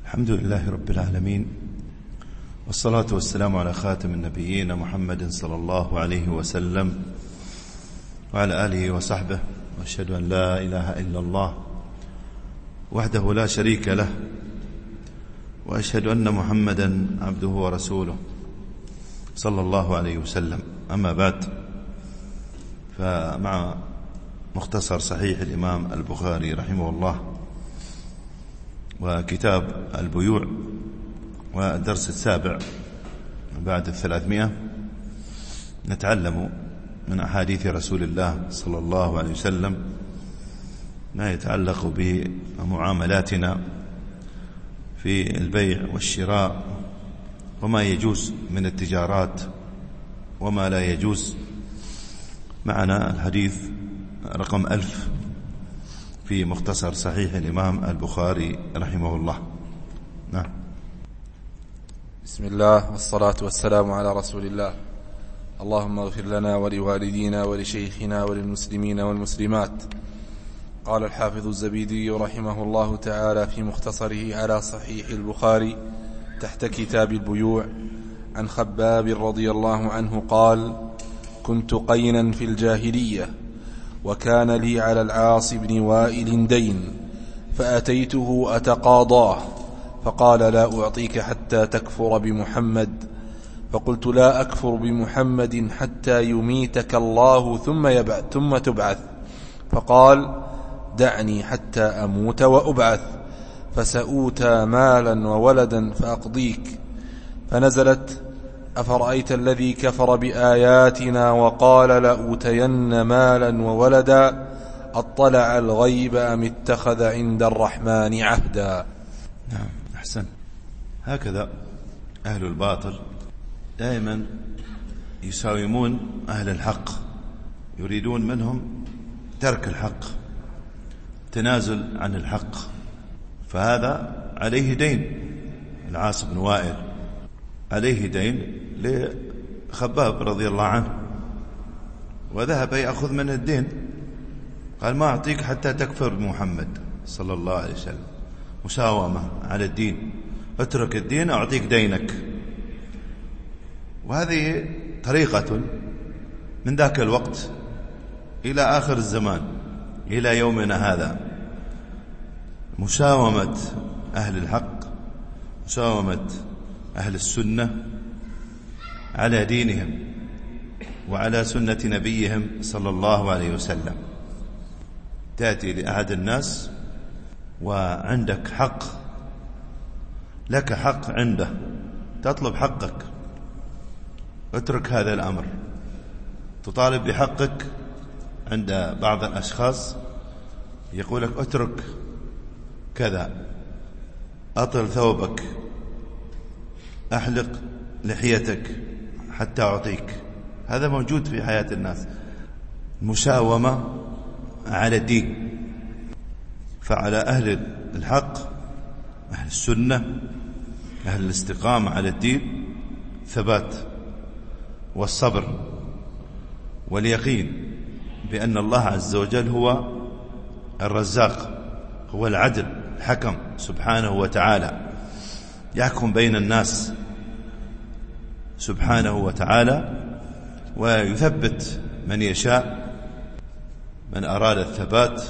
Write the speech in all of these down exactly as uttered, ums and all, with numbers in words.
الحمد لله رب العالمين، والصلاة والسلام على خاتم النبيين محمد صلى الله عليه وسلم وعلى آله وصحبه، وأشهد أن لا إله إلا الله وحده لا شريك له، وأشهد أن محمدا عبده ورسوله صلى الله عليه وسلم. أما بعد، فمع مختصر صحيح الإمام البخاري رحمه الله وكتاب البيوع والدرس السابع بعد الثلاثمائة، نتعلم من أحاديث رسول الله صلى الله عليه وسلم ما يتعلق بمعاملاتنا في البيع والشراء، وما يجوز من التجارات وما لا يجوز. معنا الحديث رقم ألف في مختصر صحيح الإمام البخاري رحمه الله. نعم. بسم الله والصلاة والسلام على رسول الله. اللهم اغفر لنا ولوالدينا ولشيخنا وللمسلمين والمسلمات. قال الحافظ الزبيدي رحمه الله تعالى في مختصره على صحيح البخاري تحت كتاب البيوع عن خباب رضي الله عنه قال: كنت قينا في الجاهلية، وكان لي على العاص بن وائل دين، فأتيته أتقاضاه، فقال: لا أعطيك حتى تكفر بمحمد. فقلت: لا أكفر بمحمد حتى يميتك الله ثم يبعث ثم تبعث. فقال: دعني حتى أموت وأبعث، فسأوتى مالا وولدا فأقضيك. فنزلت: أفرأيت الذي كفر بآياتنا وقال لأوتين مالا وولدا، أطلع الغيب أم اتخذ عند الرحمن عهدا. نعم، أحسن. هكذا أهل الباطل دائما يساومون أهل الحق، يريدون منهم ترك الحق، تنازل عن الحق. فهذا عليه دين، العاص بن وائل عليه دين لخباب رضي الله عنه، وذهب يأخذ منه الدين، قال: ما أعطيك حتى تكفر بمحمد صلى الله عليه وسلم. مساومة على الدين، اترك الدين أعطيك دينك. وهذه طريقة من ذاك الوقت إلى آخر الزمان إلى يومنا هذا، مساومة أهل الحق، مساومة أهل السنة على دينهم وعلى سنة نبيهم صلى الله عليه وسلم. تأتي لأحد الناس وعندك حق، لك حق عنده، تطلب حقك، اترك هذا الأمر. تطالب بحقك عند بعض الأشخاص، يقولك: اترك كذا، أطل ثوبك، أحلق لحيتك حتى أعطيك. هذا موجود في حياة الناس، مساومة على الدين. فعلى أهل الحق، أهل السنة، أهل الاستقامة على الدين، ثبات والصبر واليقين بأن الله عز وجل هو الرزاق، هو العدل الحكم سبحانه وتعالى، يحكم بين الناس سبحانه وتعالى، ويثبت من يشاء. من أراد الثبات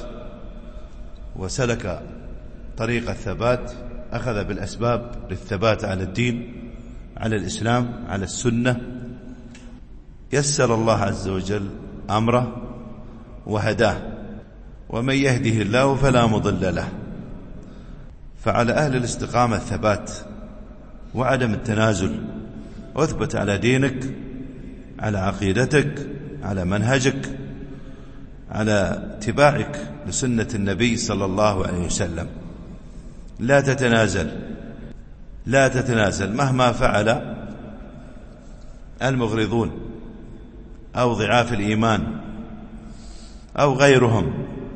وسلك طريق الثبات أخذ بالأسباب للثبات على الدين، على الإسلام، على السنة، يسر الله عز وجل أمره وهداه. ومن يهده الله فلا مضل له. فعلى أهل الاستقامة الثبات وعدم التنازل، واثبت على دينك، على عقيدتك، على منهجك، على اتباعك لسنة النبي صلى الله عليه وسلم. لا تتنازل، لا تتنازل مهما فعل المغرضون أو ضعاف الإيمان أو غيرهم.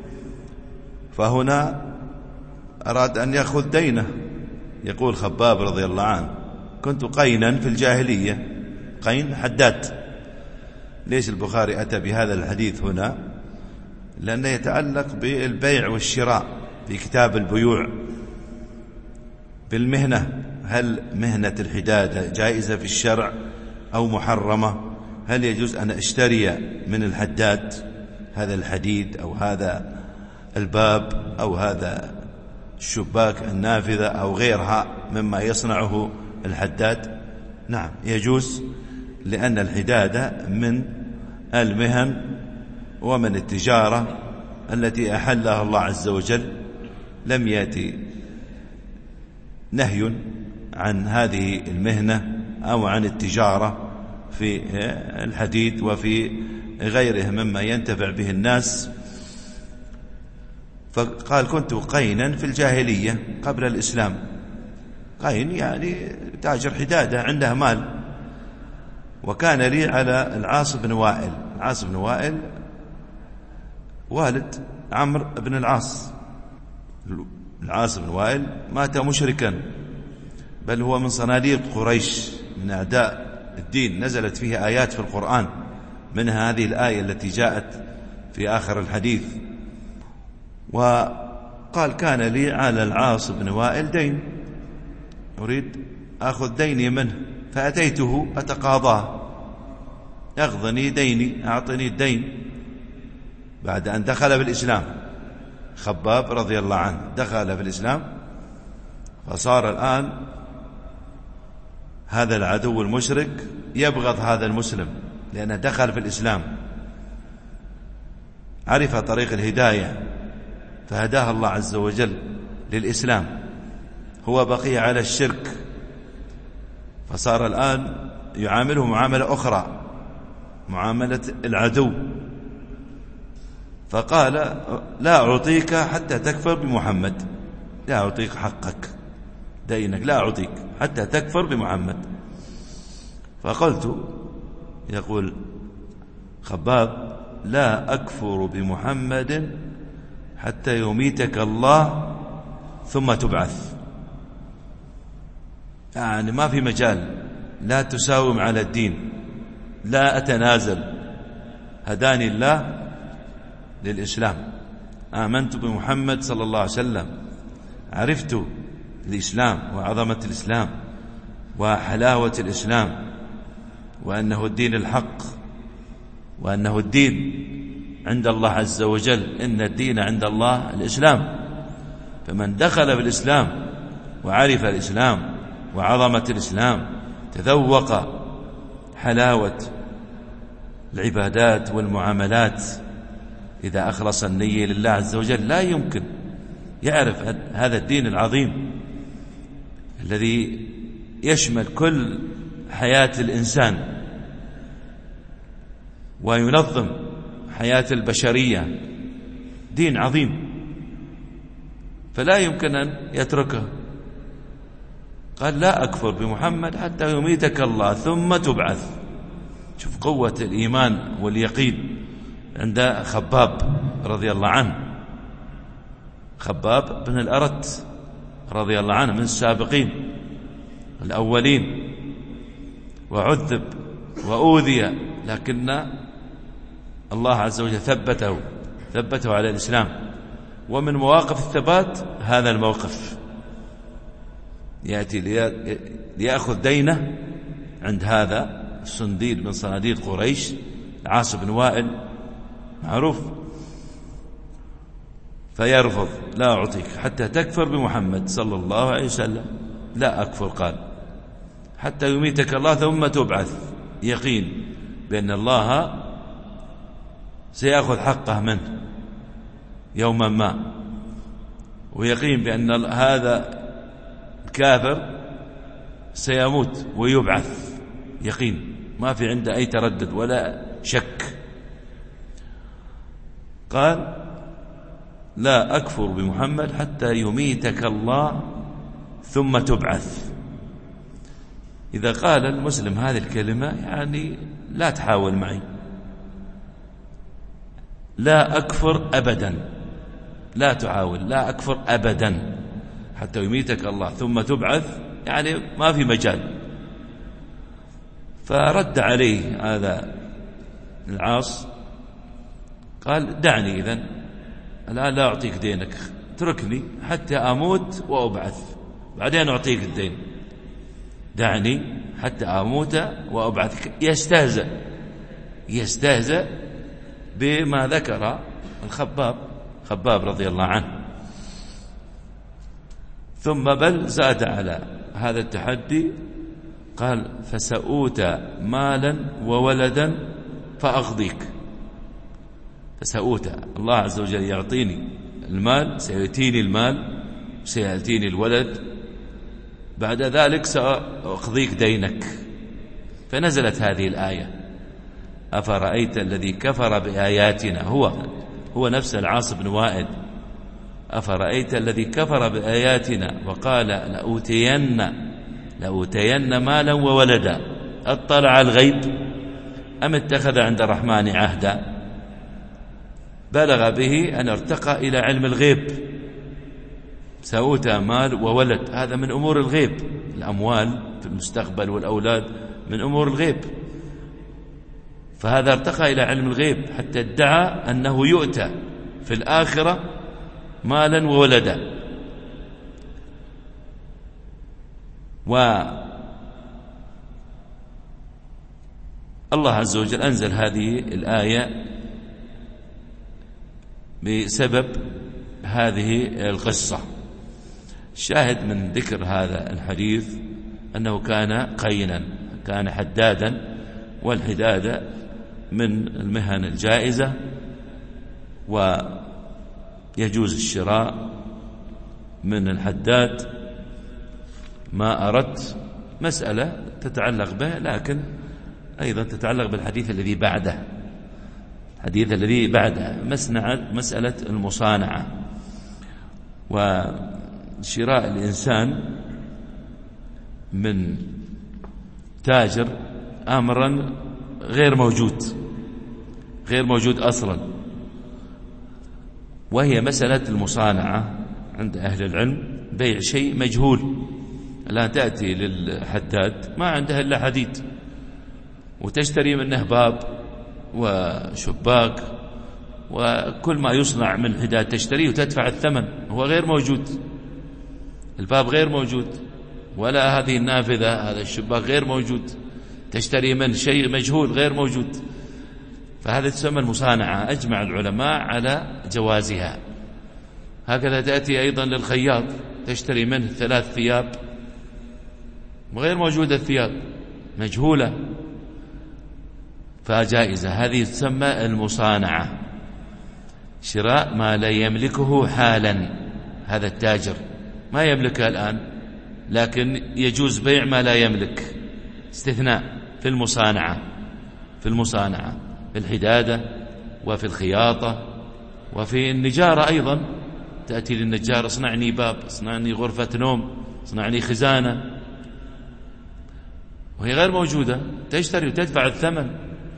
فهنا أراد أن يأخذ دينه. يقول خباب رضي الله عنه: كنت قينا في الجاهلية. قين حداد. ليش البخاري أتى بهذا الحديث هنا؟ لأنه يتعلق بالبيع والشراء في كتاب البيوع، في المهنة، هل مهنة الحدادة جائزة في الشرع أو محرمة؟ هل يجوز أن أشتري من الحداد هذا الحديد أو هذا الباب أو هذا الشباك النافذة أو غيرها مما يصنعه الحداد؟ نعم يجوز، لأن الحدادة من المهن ومن التجارة التي أحلها الله عز وجل. لم يأتي نهي عن هذه المهنة أو عن التجارة في الحديد وفي غيره مما ينتفع به الناس. فقال كنت قينا في الجاهلية قبل الإسلام. قين يعني تاجر حدادة عنده مال. وكان لي على العاص بن وائل. العاص بن وائل والد عمرو بن العاص. العاص بن وائل مات مشركا، بل هو من صناديد قريش، من أعداء الدين، نزلت فيه آيات في القرآن، منها هذه الآية التي جاءت في آخر الحديث. وقال كان لي على العاص بن وائل دين، أريد أخذ ديني منه، فأتيته أتقاضاه، أخذني ديني، أعطني الدين، بعد أن دخل بالإسلام. خباب رضي الله عنه دخل بالإسلام، فصار الآن هذا العدو المشرك يبغض هذا المسلم لأنه دخل في الإسلام، عرف طريق الهداية فهداه الله عز وجل للإسلام، هو بقي على الشرك، فصار الآن يعامله معاملة أخرى، معاملة العدو. فقال لا أعطيك حتى تكفر بمحمد، لا أعطيك حقك دينك، لا أعطيك حتى تكفر بمحمد. فقلت، يقول خباب، لا أكفر بمحمد حتى يميتك الله ثم تبعث. يعني ما في مجال، لا تساوم على الدين، لا أتنازل، هداني الله للإسلام، آمنت بمحمد صلى الله عليه وسلم، عرفت الإسلام وعظمة الإسلام وحلاوة الإسلام، وأنه الدين الحق، وأنه الدين عند الله عز وجل، إن الدين عند الله الإسلام. فمن دخل بالإسلام وعرف الإسلام وعظمة الإسلام، تذوق حلاوة العبادات والمعاملات، إذا أخلص النية لله عز وجل لا يمكن يعرف هذا الدين العظيم الذي يشمل كل حياة الإنسان وينظم حياة البشرية، دين عظيم، فلا يمكن أن يتركه. قال لا أكفر بمحمد حتى يميتك الله ثم تبعث. شوف قوة الإيمان واليقين عند خباب رضي الله عنه. خباب بن الأرت رضي الله عنه من السابقين الأولين، وعذب وأوذي، لكن الله عز وجل ثبته ثبته على الإسلام. ومن مواقف الثبات هذا الموقف، يأتي ليأخذ دينه عند هذا الصنديد من صناديد قريش، عاص بن وائل معروف، فيرفض، لا أعطيك حتى تكفر بمحمد صلى الله عليه وسلم. لا أكفر، قال حتى يميتك الله ثم تبعث، يقين بأن الله سيأخذ حقه منه يوما ما، ويقين بأن هذا الكافر سيموت ويبعث، يقين ما في عنده أي تردد ولا شك. قال لا أكفر بمحمد حتى يميتك الله ثم تبعث. إذا قال المسلم هذه الكلمة يعني لا تحاول معي، لا أكفر أبدا، لا تعاول، لا أكفر أبدا حتى يميتك الله ثم تبعث، يعني ما في مجال. فرد عليه هذا العاص، قال دعني إذن، الآن لا أعطيك دينك، اتركني حتى أموت وأبعث، بعدين أعطيك الدين، دعني حتى أموت وأبعثك. يستهزأ يستهزأ بما ذكر الخباب خباب رضي الله عنه. ثم بل زاد على هذا التحدي، قال فسأوت مالا وولدا فأقضيك. فسأوت، الله عز وجل يعطيني المال، سيأتيني المال، سيأتيني الولد، بعد ذلك سأقضيك دينك. فنزلت هذه الآية: أفرأيت الذي كفر بآياتنا، هو هو نفس العاص بن وائل، أفرأيت الذي كفر بآياتنا وقال لأوتين لأوتين مالا وولدا أطلع الغيب أم اتخذ عند الرحمن عهدا. بلغ به أن ارتقى إلى علم الغيب. سأوتى مال وولد، هذا من أمور الغيب، الأموال في المستقبل والأولاد من أمور الغيب. فهذا ارتقى إلى علم الغيب حتى ادعى أنه يؤتى في الآخرة مالا وولدا. والله عز وجل أنزل هذه الآية بسبب هذه القصة. الشاهد من ذكر هذا الحديث أنه كان قينا، كان حدادا، والحدادة من المهن الجائزة، ويجوز الشراء من الحداد ما أردت. مسألة تتعلق به، لكن أيضا تتعلق بالحديث الذي بعده، الحديث الذي بعده مسألة المصانعة وشراء الإنسان من تاجر أمرا غير موجود غير موجود أصلا، وهي مسألة المصانعة عند أهل العلم، بيع شيء مجهول. الآن تأتي للحداد ما عنده إلا حديد وتشتري منه باب وشباك وكل ما يصنع من حداد تشتريه وتدفع الثمن، هو غير موجود، الباب غير موجود، ولا هذه النافذة هذا الشباك غير موجود، تشتري من شيء مجهول غير موجود. فهذا تسمى المصانعة، أجمع العلماء على جوازها. هكذا تأتي أيضا للخياط تشتري منه ثلاث ثياب وغير موجودة، الثياب مجهولة، فجائزة. هذه تسمى المصانعة، شراء ما لا يملكه حالا. هذا التاجر ما يملكه الآن، لكن يجوز بيع ما لا يملك، استثناء في المصانعة في المصانعة في الحدادة وفي الخياطة وفي النجارة أيضا. تأتي للنجار اصنعني باب، اصنعني غرفة نوم، اصنعني خزانة، وهي غير موجودة، تشتري وتدفع الثمن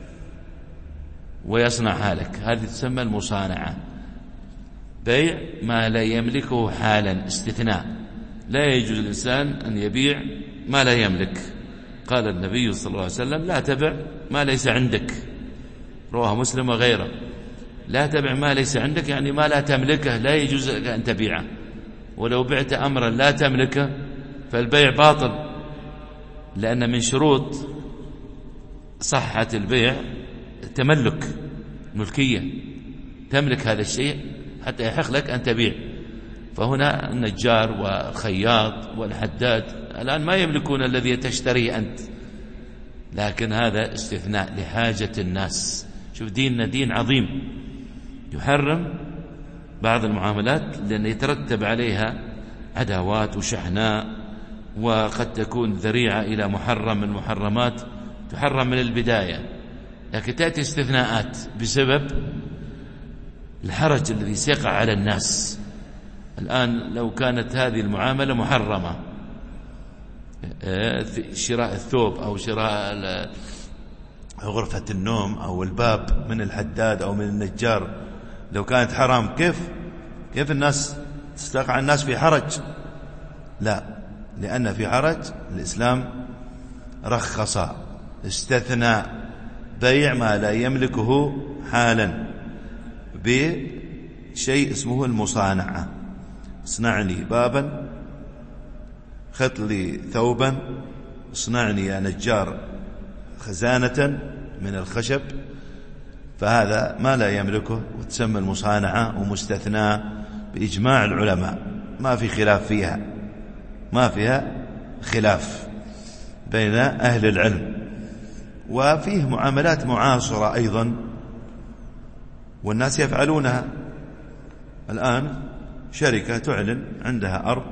ويصنعها لك. هذه تسمى المصانعة، بيع ما لا يملكه حالا، استثناء. لا يجوز الإنسان أن يبيع ما لا يملك. قال النبي صلى الله عليه وسلم لا تبع ما ليس عندك، رواه مسلم وغيره. لا تبع ما ليس عندك يعني ما لا تملكه، لا يجوز لك أن تبيعه. ولو بعت أمرا لا تملكه فالبيع باطل، لأن من شروط صحة البيع تملك، ملكية، تملك هذا الشيء حتى يحق لك أن تبيع. فهنا النجار والخياط والحداد الآن ما يملكون الذي تشتريه أنت، لكن هذا استثناء لحاجة الناس. شوف ديننا دين عظيم، يحرم بعض المعاملات لأن يترتب عليها عداوات وشحناء، وقد تكون ذريعة إلى محرم من المحرمات، تحرم من البداية، لكن تأتي استثناءات بسبب الحرج الذي سيقع على الناس. الآن لو كانت هذه المعاملة محرمة، شراء الثوب أو شراء غرفة النوم أو الباب من الحداد أو من النجار، لو كانت حرام كيف كيف الناس تستقع الناس في حرج؟ لا، لأن في حرج الإسلام رخص، استثنى بيع ما لا يملكه حالا بشيء اسمه المصانعة. اصنع لي بابا خط لي ثوبا، اصنعني يا نجار خزانة من الخشب، فهذا ما لا يملكه وتسمى المصانعة ومستثنى بإجماع العلماء، ما في خلاف فيها، ما فيها خلاف بين أهل العلم. وفيه معاملات معاصرة أيضا والناس يفعلونها الآن. شركة تعلن عندها أرض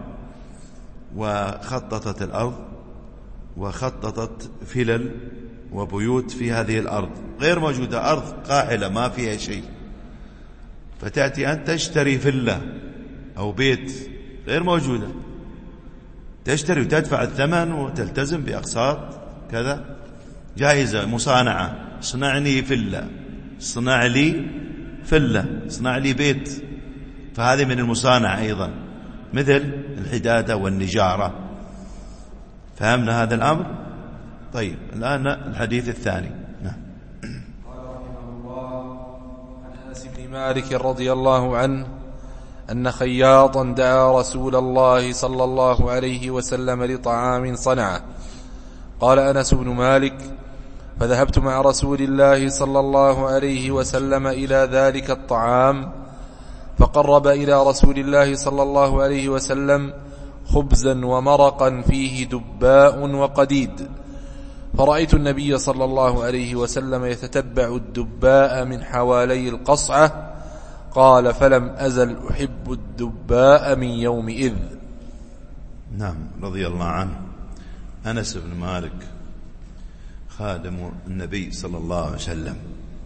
وخططت الأرض وخططت فلل وبيوت في هذه الأرض، غير موجودة، أرض قاحلة ما فيها شيء، فتأتي أن تشتري فلة أو بيت غير موجودة، تشتري وتدفع الثمن وتلتزم بأقساط كذا، جائزة مصانعة، صنعني فلة، صنع لي فلة، صنع لي بيت، فهذه من المصانعة أيضا، مثل الحدادة والنجارة. فهمنا هذا الأمر؟ طيب الآن الحديث الثاني. نعم. قال رحمه الله عن أنس بن مالك رضي الله عنه أن خياطا دعا رسول الله صلى الله عليه وسلم لطعام صنعه. قال أنس بن مالك: فذهبت مع رسول الله صلى الله عليه وسلم إلى ذلك الطعام، فقرب إلى رسول الله صلى الله عليه وسلم خبزا ومرقا فيه دباء وقديد، فرأيت النبي صلى الله عليه وسلم يتتبع الدباء من حوالي القصعة. قال: فلم أزل أحب الدباء من يومئذ. نعم، رضي الله عنه. أنس بن مالك خادم النبي صلى الله عليه وسلم،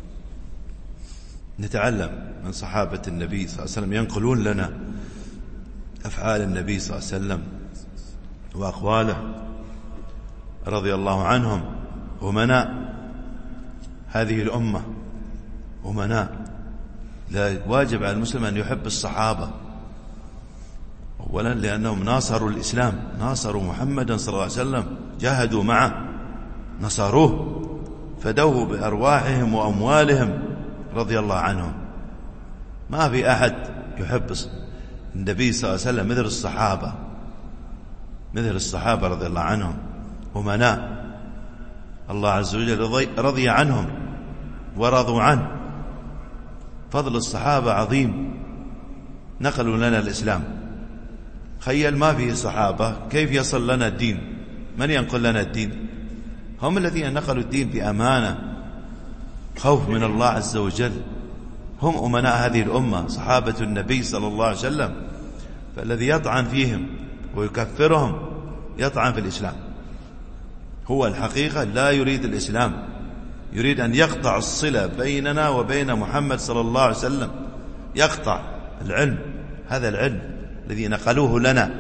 نتعلم من صحابة النبي صلى الله عليه وسلم، ينقلون لنا أفعال النبي صلى الله عليه وسلم وأقواله رضي الله عنهم. أمناء هذه الأمة، أمناء، لا واجب على المسلم أن يحب الصحابة، أولا لأنهم ناصروا الإسلام، ناصروا محمدا صلى الله عليه وسلم، جاهدوا معه، نصروه، فدوه بأرواحهم وأموالهم رضي الله عنهم. ما في أحد يحب النبي صلى الله عليه وسلم مثل الصحابة، مثل الصحابة رضي الله عنهم، أمناء، الله عز وجل رضي عنهم ورضوا عنه. فضل الصحابة عظيم، نقلوا لنا الإسلام. خيل ما فيه صحابة كيف يصل لنا الدين؟ من ينقل لنا الدين؟ هم الذين نقلوا الدين بأمانة، خوف من الله عز وجل، هم أمناء هذه الأمة، صحابة النبي صلى الله عليه وسلم. فالذي يطعن فيهم ويكفرهم يطعن في الإسلام، هو الحقيقة لا يريد الإسلام، يريد أن يقطع الصلة بيننا وبين محمد صلى الله عليه وسلم، يقطع العلم، هذا العلم الذي نقلوه لنا،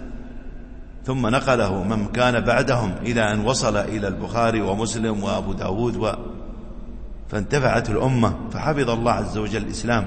ثم نقله من كان بعدهم إلى أن وصل إلى البخاري ومسلم وأبو داود و... فانتفعت الأمة، فحفظ الله عز وجل الإسلام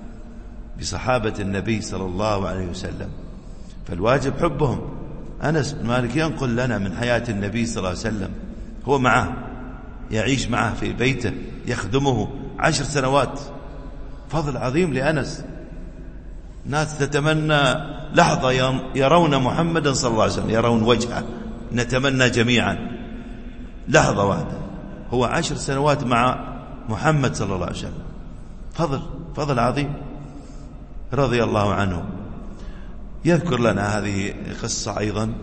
بصحابة النبي صلى الله عليه وسلم، فالواجب حبهم. أنس بن مالك ينقل لنا من حياة النبي صلى الله عليه وسلم، هو معه، يعيش معه في بيته، يخدمه عشر سنوات، فضل عظيم لأنس. ناس تتمنى لحظة يرون محمدا صلى الله عليه وسلم، يرون وجهه، نتمنى جميعا لحظة واحدة، هو عشر سنوات مع محمد صلى الله عليه وسلم، فضل فضل عظيم رضي الله عنه. يذكر لنا هذه قصة أيضا،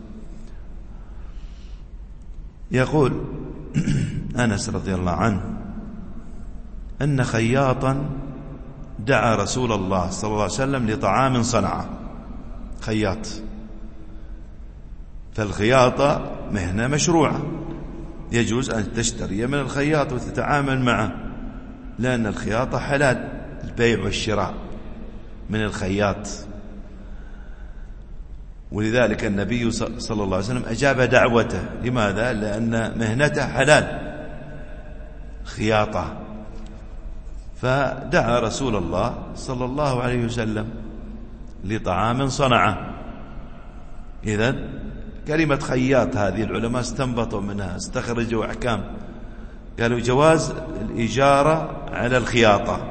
يقول أنس رضي الله عنه أن خياطا دعا رسول الله صلى الله عليه وسلم لطعام صنعه. خياط، فالخياطة مهنة مشروعة، يجوز أن تشتري من الخياط وتتعامل معه، لأن الخياطة حلال، البيع والشراء من الخياط. ولذلك النبي صلى الله عليه وسلم أجاب دعوته. لماذا؟ لأن مهنته حلال، خياطة. فدعا رسول الله صلى الله عليه وسلم لطعام صنعه. إذن كلمة خياط هذه العلماء استنبطوا منها، استخرجوا أحكام، قالوا جواز الإجارة على الخياطة.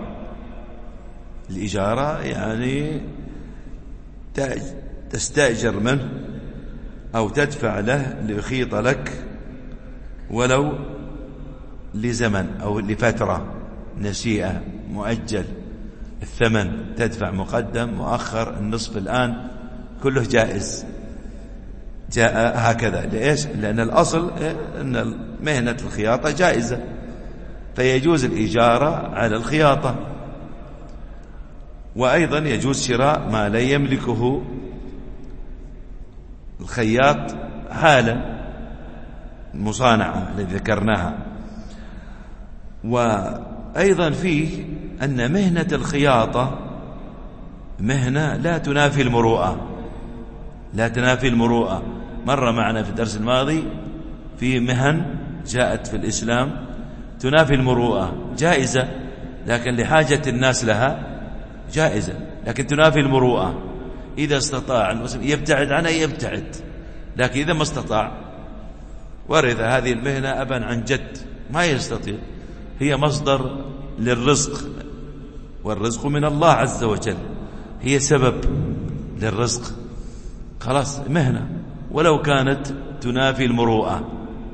الإجارة يعني تستأجر منه أو تدفع له ليخيط لك ولو لزمن أو لفترة، نسيئة، مؤجل، الثمن تدفع مقدم مؤخر، النصف الآن، كله جائز. جاء هكذا. ليش؟ لأن الأصل أن مهنة الخياطة جائزة، فيجوز الإجارة على الخياطة. وأيضا يجوز شراء ما لا يملكه الخياط حالا، المصانعة التي ذكرناها. وأيضا فيه أن مهنة الخياطة مهنة لا تنافي المروءة، لا تنافي المروءة. مر معنا في الدرس الماضي في مهن جاءت في الإسلام تنافي المروءة، جائزة لكن لحاجة الناس لها جائزة، لكن تنافي المروءة. إذا استطاع المسلم يبتعد عنها يبتعد، لكن إذا ما استطاع ورث هذه المهنة أبا عن جد ما يستطيع، هي مصدر للرزق، والرزق من الله عز وجل، هي سبب للرزق، خلاص مهنة ولو كانت تنافي المروءة.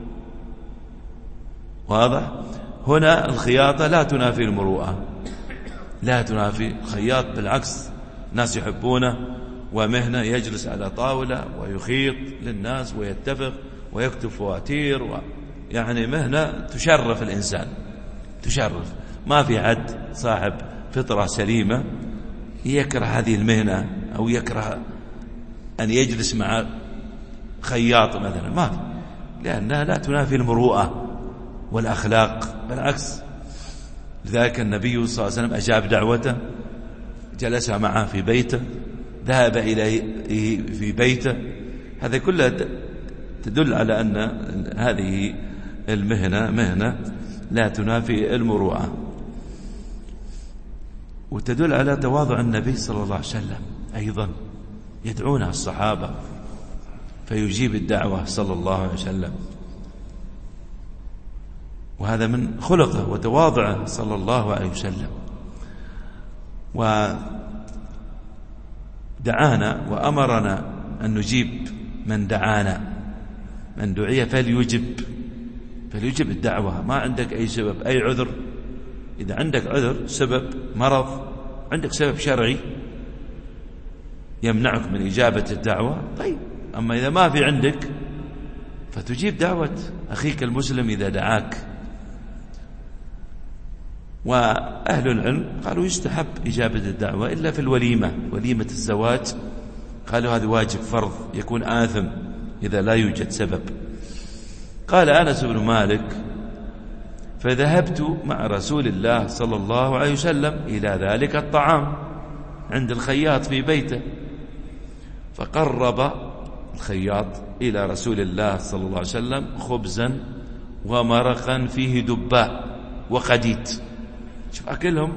واضح؟ هنا الخياطة لا تنافي المروءة، لا تنافي الخياط، بالعكس ناس يحبونه، ومهنة يجلس على طاولة ويخيط للناس ويتفق ويكتب فواتير و... يعني مهنة تشرف الإنسان، تشرف. ما في حد صاحب فطرة سليمة يكره هذه المهنة أو يكره أن يجلس مع خياط مثلا، ما في، لأنها لا تنافي المروءة والأخلاق، بالعكس. لذلك النبي صلى الله عليه وسلم أجاب دعوته، جلس معه في بيته، ذهب إليه في بيته. هذا كله تدل على أن هذه المهنة مهنة لا تنافي المروءة، وتدل على تواضع النبي صلى الله عليه وسلم. أيضا يدعونها الصحابة فيجيب الدعوة صلى الله عليه وسلم، وهذا من خلقه وتواضعه صلى الله عليه وسلم. ودعانا وأمرنا أن نجيب من دعانا، من دعي فليجب، فليجب الدعوة. ما عندك أي سبب، أي عذر، إذا عندك عذر، سبب مرض، عندك سبب شرعي يمنعك من إجابة الدعوة، طيب. أما إذا ما في عندك فتجيب دعوة أخيك المسلم إذا دعاك. وأهل العلم قالوا يستحب إجابة الدعوة إلا في الوليمة، وليمة الزواج، قالوا هذا واجب فرض، يكون آثم إذا لا يوجد سبب. قال أنس بن مالك: فذهبت مع رسول الله صلى الله عليه وسلم إلى ذلك الطعام عند الخياط في بيته، فقرب الخياط إلى رسول الله صلى الله عليه وسلم خبزا ومرقا فيه دباء وقديت. شوف أكلهم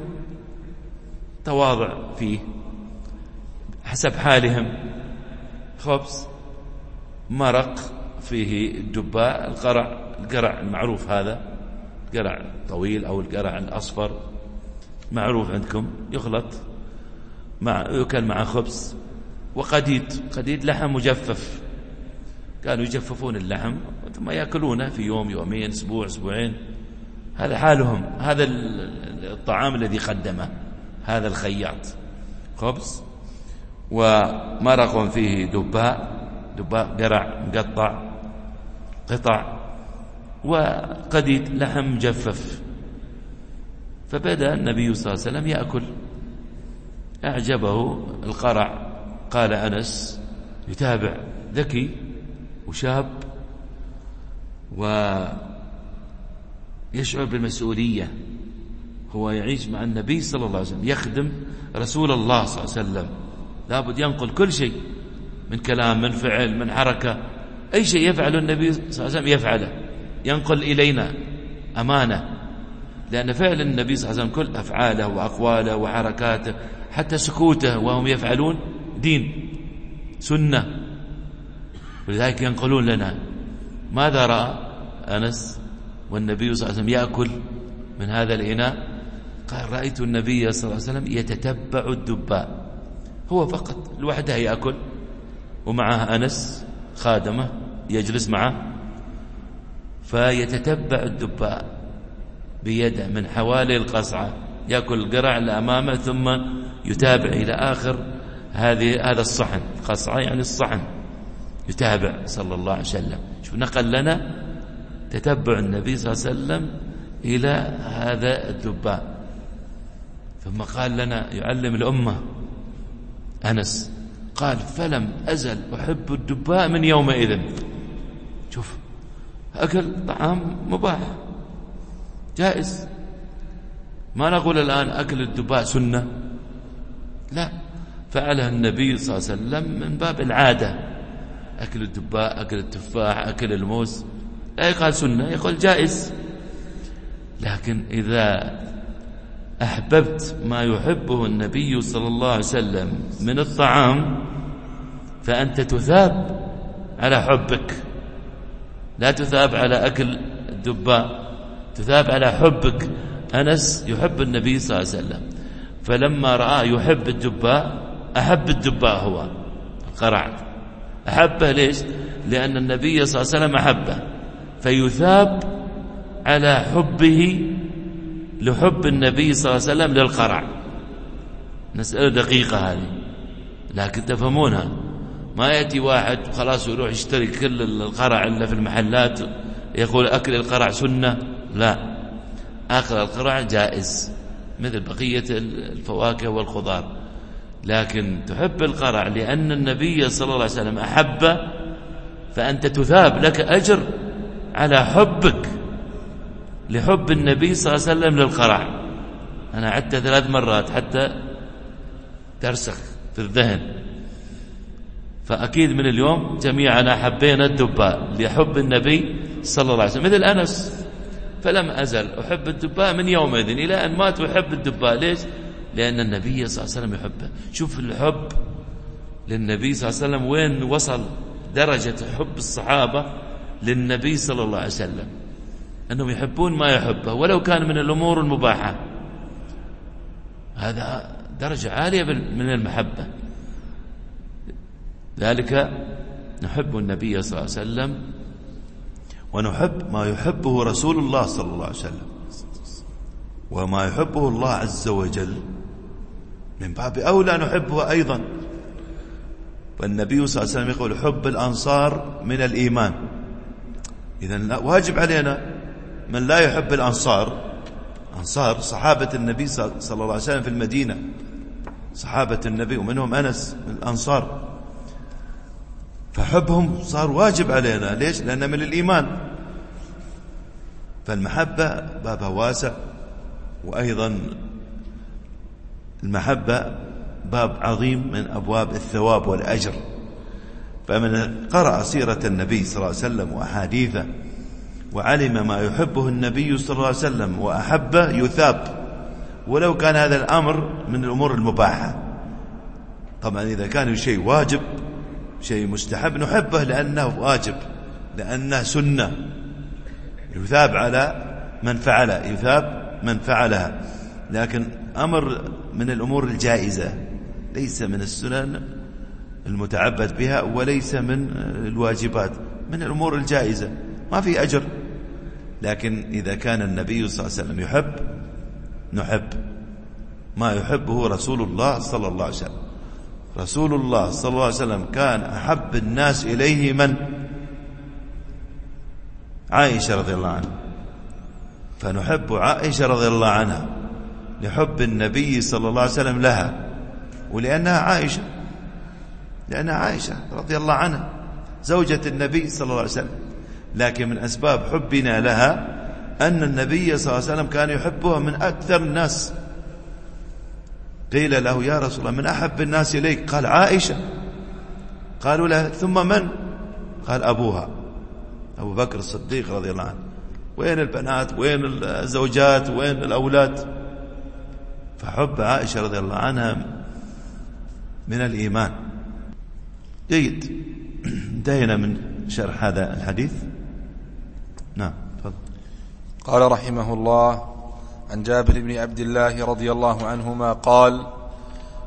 تواضع فيه حسب حالهم، خبز، مرق فيه الدباء، القرع، القرع المعروف، هذا القرع طويل أو القرع الأصفر معروف عندكم، يخلط مع يأكل مع خبز. وقديد، قديد لحم مجفف، كانوا يجففون اللحم ثم يأكلونه في يوم يومين أسبوع أسبوعين، هذا حالهم. هذا الطعام الذي قدمه هذا الخياط، خبز ومرق فيه دباء، دباء قرع مقطع قطع، وقديد لحم مجفف. فبدأ النبي صلى الله عليه وسلم يأكل، أعجبه القرع. قال أنس يتابع، ذكي وشاب ويشعر بالمسؤولية، هو يعيش مع النبي صلى الله عليه وسلم، يخدم رسول الله صلى الله عليه وسلم، لابد ينقل كل شيء من كلام، من فعل، من حركة، أي شيء يفعله النبي صلى الله عليه وسلم يفعله، ينقل إلينا أمانة. لأن فعل النبي صلى الله عليه وسلم كل أفعاله وأقواله وحركاته حتى سكوته وهم يفعلون دين سنة، ولذلك ينقلون لنا. ماذا رأى أنس والنبي صلى الله عليه وسلم يأكل من هذا الإناء؟ قال: رأيت النبي صلى الله عليه وسلم يتتبع الدباء، هو فقط لوحده يأكل ومعه أنس خادمه يجلس معه فيتتبع الدباء بيده من حوالي القصعة، يأكل القرع اللي أمامه ثم يتابع إلى آخر هذه هذا الصحن. القصعة يعني الصحن، يتابع صلى الله عليه وسلم. شوف نقل لنا تتبع النبي صلى الله عليه وسلم إلى هذا الدباء. ثم قال لنا يعلم الأمة أنس قال فلم أزل أحب الدباء من يومئذ. شوف أكل طعام مباح جائز، ما نقول الآن أكل الدباء سنة، لا، فعله النبي صلى الله عليه وسلم من باب العادة. أكل الدباء، أكل التفاح، أكل الموز، لا يقال سنة، يقول جائز. لكن إذا أحببت ما يحبه النبي صلى الله عليه وسلم من الطعام فأنت تثاب على حبك، لا تثاب على أكل الدباء، تثاب على حبك. أنس يحب النبي صلى الله عليه وسلم، فلما رأى يحب الدباء أحب الدباء، هو القرع أحبه. ليش؟ لأن النبي صلى الله عليه وسلم أحبه، فيثاب على حبه لحب النبي صلى الله عليه وسلم للقرع. مسألة دقيقة هذه، لكن تفهمونها. ما يأتي واحد خلاص يروح يشتري كل القرع اللي في المحلات يقول أكل القرع سنة، لا، أكل القرع جائز مثل بقية الفواكه والخضار. لكن تحب القرع لأن النبي صلى الله عليه وسلم أحبه، فأنت تثاب، لك أجر على حبك لحب النبي صلى الله عليه وسلم للقرع. أنا عدت ثلاث مرات حتى ترسخ في الذهن. فأكيد من اليوم جميعنا حبينا الدباء لحب النبي صلى الله عليه وسلم، مثل أنس فلم أزل أحب الدباء من يومئذ إلى أن مات ويحب الدباء. ليش؟ لأن النبي صلى الله عليه وسلم يحبه. شوف الحب للنبي صلى الله عليه وسلم وين وصل درجة حب الصحابة للنبي صلى الله عليه وسلم، أنهم يحبون ما يحبه ولو كان من الأمور المباحة. هذا درجة عالية من المحبة. ذلك نحب النبي صلى الله عليه وسلم ونحب ما يحبه رسول الله صلى الله عليه وسلم، وما يحبه الله عز وجل من باب أولى نحبه أيضا. والنبي صلى الله عليه وسلم يقول حب الأنصار من الإيمان. إذن واجب علينا من لا يحب الأنصار، أنصار صحابة النبي صلى الله عليه وسلم في المدينة، صحابة النبي ومنهم أنس من الأنصار، فحبهم صار واجب علينا. ليش؟ لأنه من الإيمان. فالمحبة بابها واسع، وأيضا المحبة باب عظيم من أبواب الثواب والأجر. فمن قرأ سيرة النبي صلى الله عليه وسلم وأحاديثه وعلم ما يحبه النبي صلى الله عليه وسلم وأحبه يثاب، ولو كان هذا الأمر من الأمور المباحة. طبعا إذا كان شيء واجب شيء مستحب نحبه لأنه واجب، لأنه سنة، يثاب على من فعله، يثاب من فعلها. لكن أمر من الأمور الجائزة ليس من السنن المتعبد بها، وليس من الواجبات، من الأمور الجائزة ما في أجر. لكن إذا كان النبي صلى الله عليه وسلم يحب نحب ما يحبه رسول الله صلى الله عليه وسلم. رسول الله صلى الله عليه وسلم كان أحب الناس إليه من؟ عائشة رضي الله عنها، فنحب عائشة رضي الله عنها لحب النبي صلى الله عليه وسلم لها، ولأنها عائشة، لأنها عائشة رضي الله عنها زوجة النبي صلى الله عليه وسلم. لكن من أسباب حبنا لها أن النبي صلى الله عليه وسلم كان يحبها من أكثر الناس. قيل له يا رسول الله من أحب الناس إليك؟ قال عائشة. قالوا له ثم من؟ قال أبوها أبو بكر الصديق رضي الله عنه. وين البنات؟ وين الزوجات؟ وين الأولاد؟ فحب عائشة رضي الله عنها من الإيمان. جيد، انتهينا من شرح هذا الحديث. نعم تفضل. قال رحمه الله عن جابر بن عبد الله رضي الله عنهما قال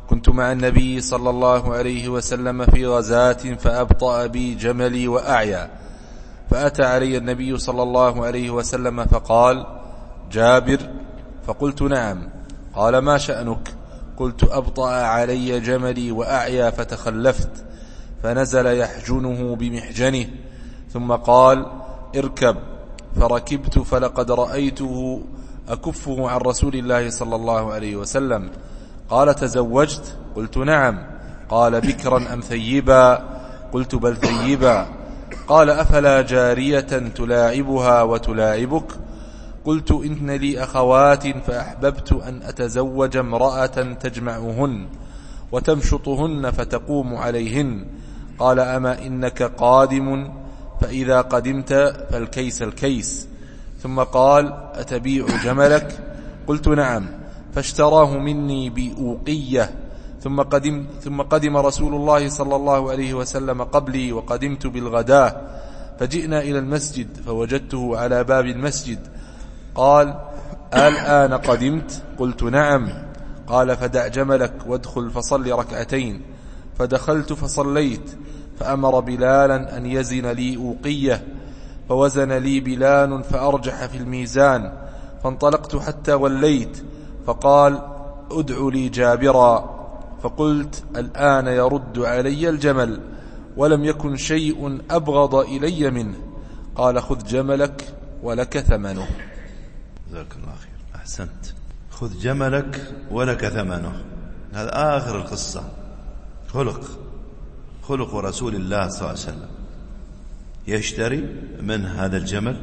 كنت مع النبي صلى الله عليه وسلم في غزاة فأبطأ بي جملي وأعيا، فأتى علي النبي صلى الله عليه وسلم فقال: جابر؟ فقلت: نعم. قال: ما شأنك؟ قلت: أبطأ علي جملي وأعيا فتخلفت. فنزل يحجنه بمحجنه، ثم قال: اركب. فركبت، فلقد رأيته أكفه عن رسول الله صلى الله عليه وسلم. قال: تزوجت؟ قلت: نعم. قال: بكرا أم ثيبا؟ قلت: بل ثيبا. قال: أفلا جارية تلاعبها وتلاعبك؟ قلت: إن لي أخوات فأحببت أن أتزوج امرأة تجمعهن وتمشطهن فتقوم عليهن. قال: أما إنك قادم؟ فإذا قدمت فالكيس الكيس. ثم قال: أتبيع جملك؟ قلت: نعم. فاشتراه مني بأوقية. ثم قدم, ثم قدم رسول الله صلى الله عليه وسلم قبلي، وقدمت بالغداة، فجئنا إلى المسجد فوجدته على باب المسجد. قال: الآن قدمت؟ قلت: نعم. قال: فدع جملك وادخل فصل ركعتين. فدخلت فصليت، فأمر بلالا أن يزن لي أوقية، فوزن لي بلال فأرجح في الميزان، فانطلقت حتى وليت، فقال: ادع لي جابرا. فقلت: الآن يرد علي الجمل، ولم يكن شيء أبغض إلي منه. قال: خذ جملك ولك ثمنه. جزاك الله خير، أحسنت. خذ جملك ولك ثمنه، هذا آخر القصة. خلق خلق رسول الله صلى الله عليه وسلم، يشتري من هذا الجمل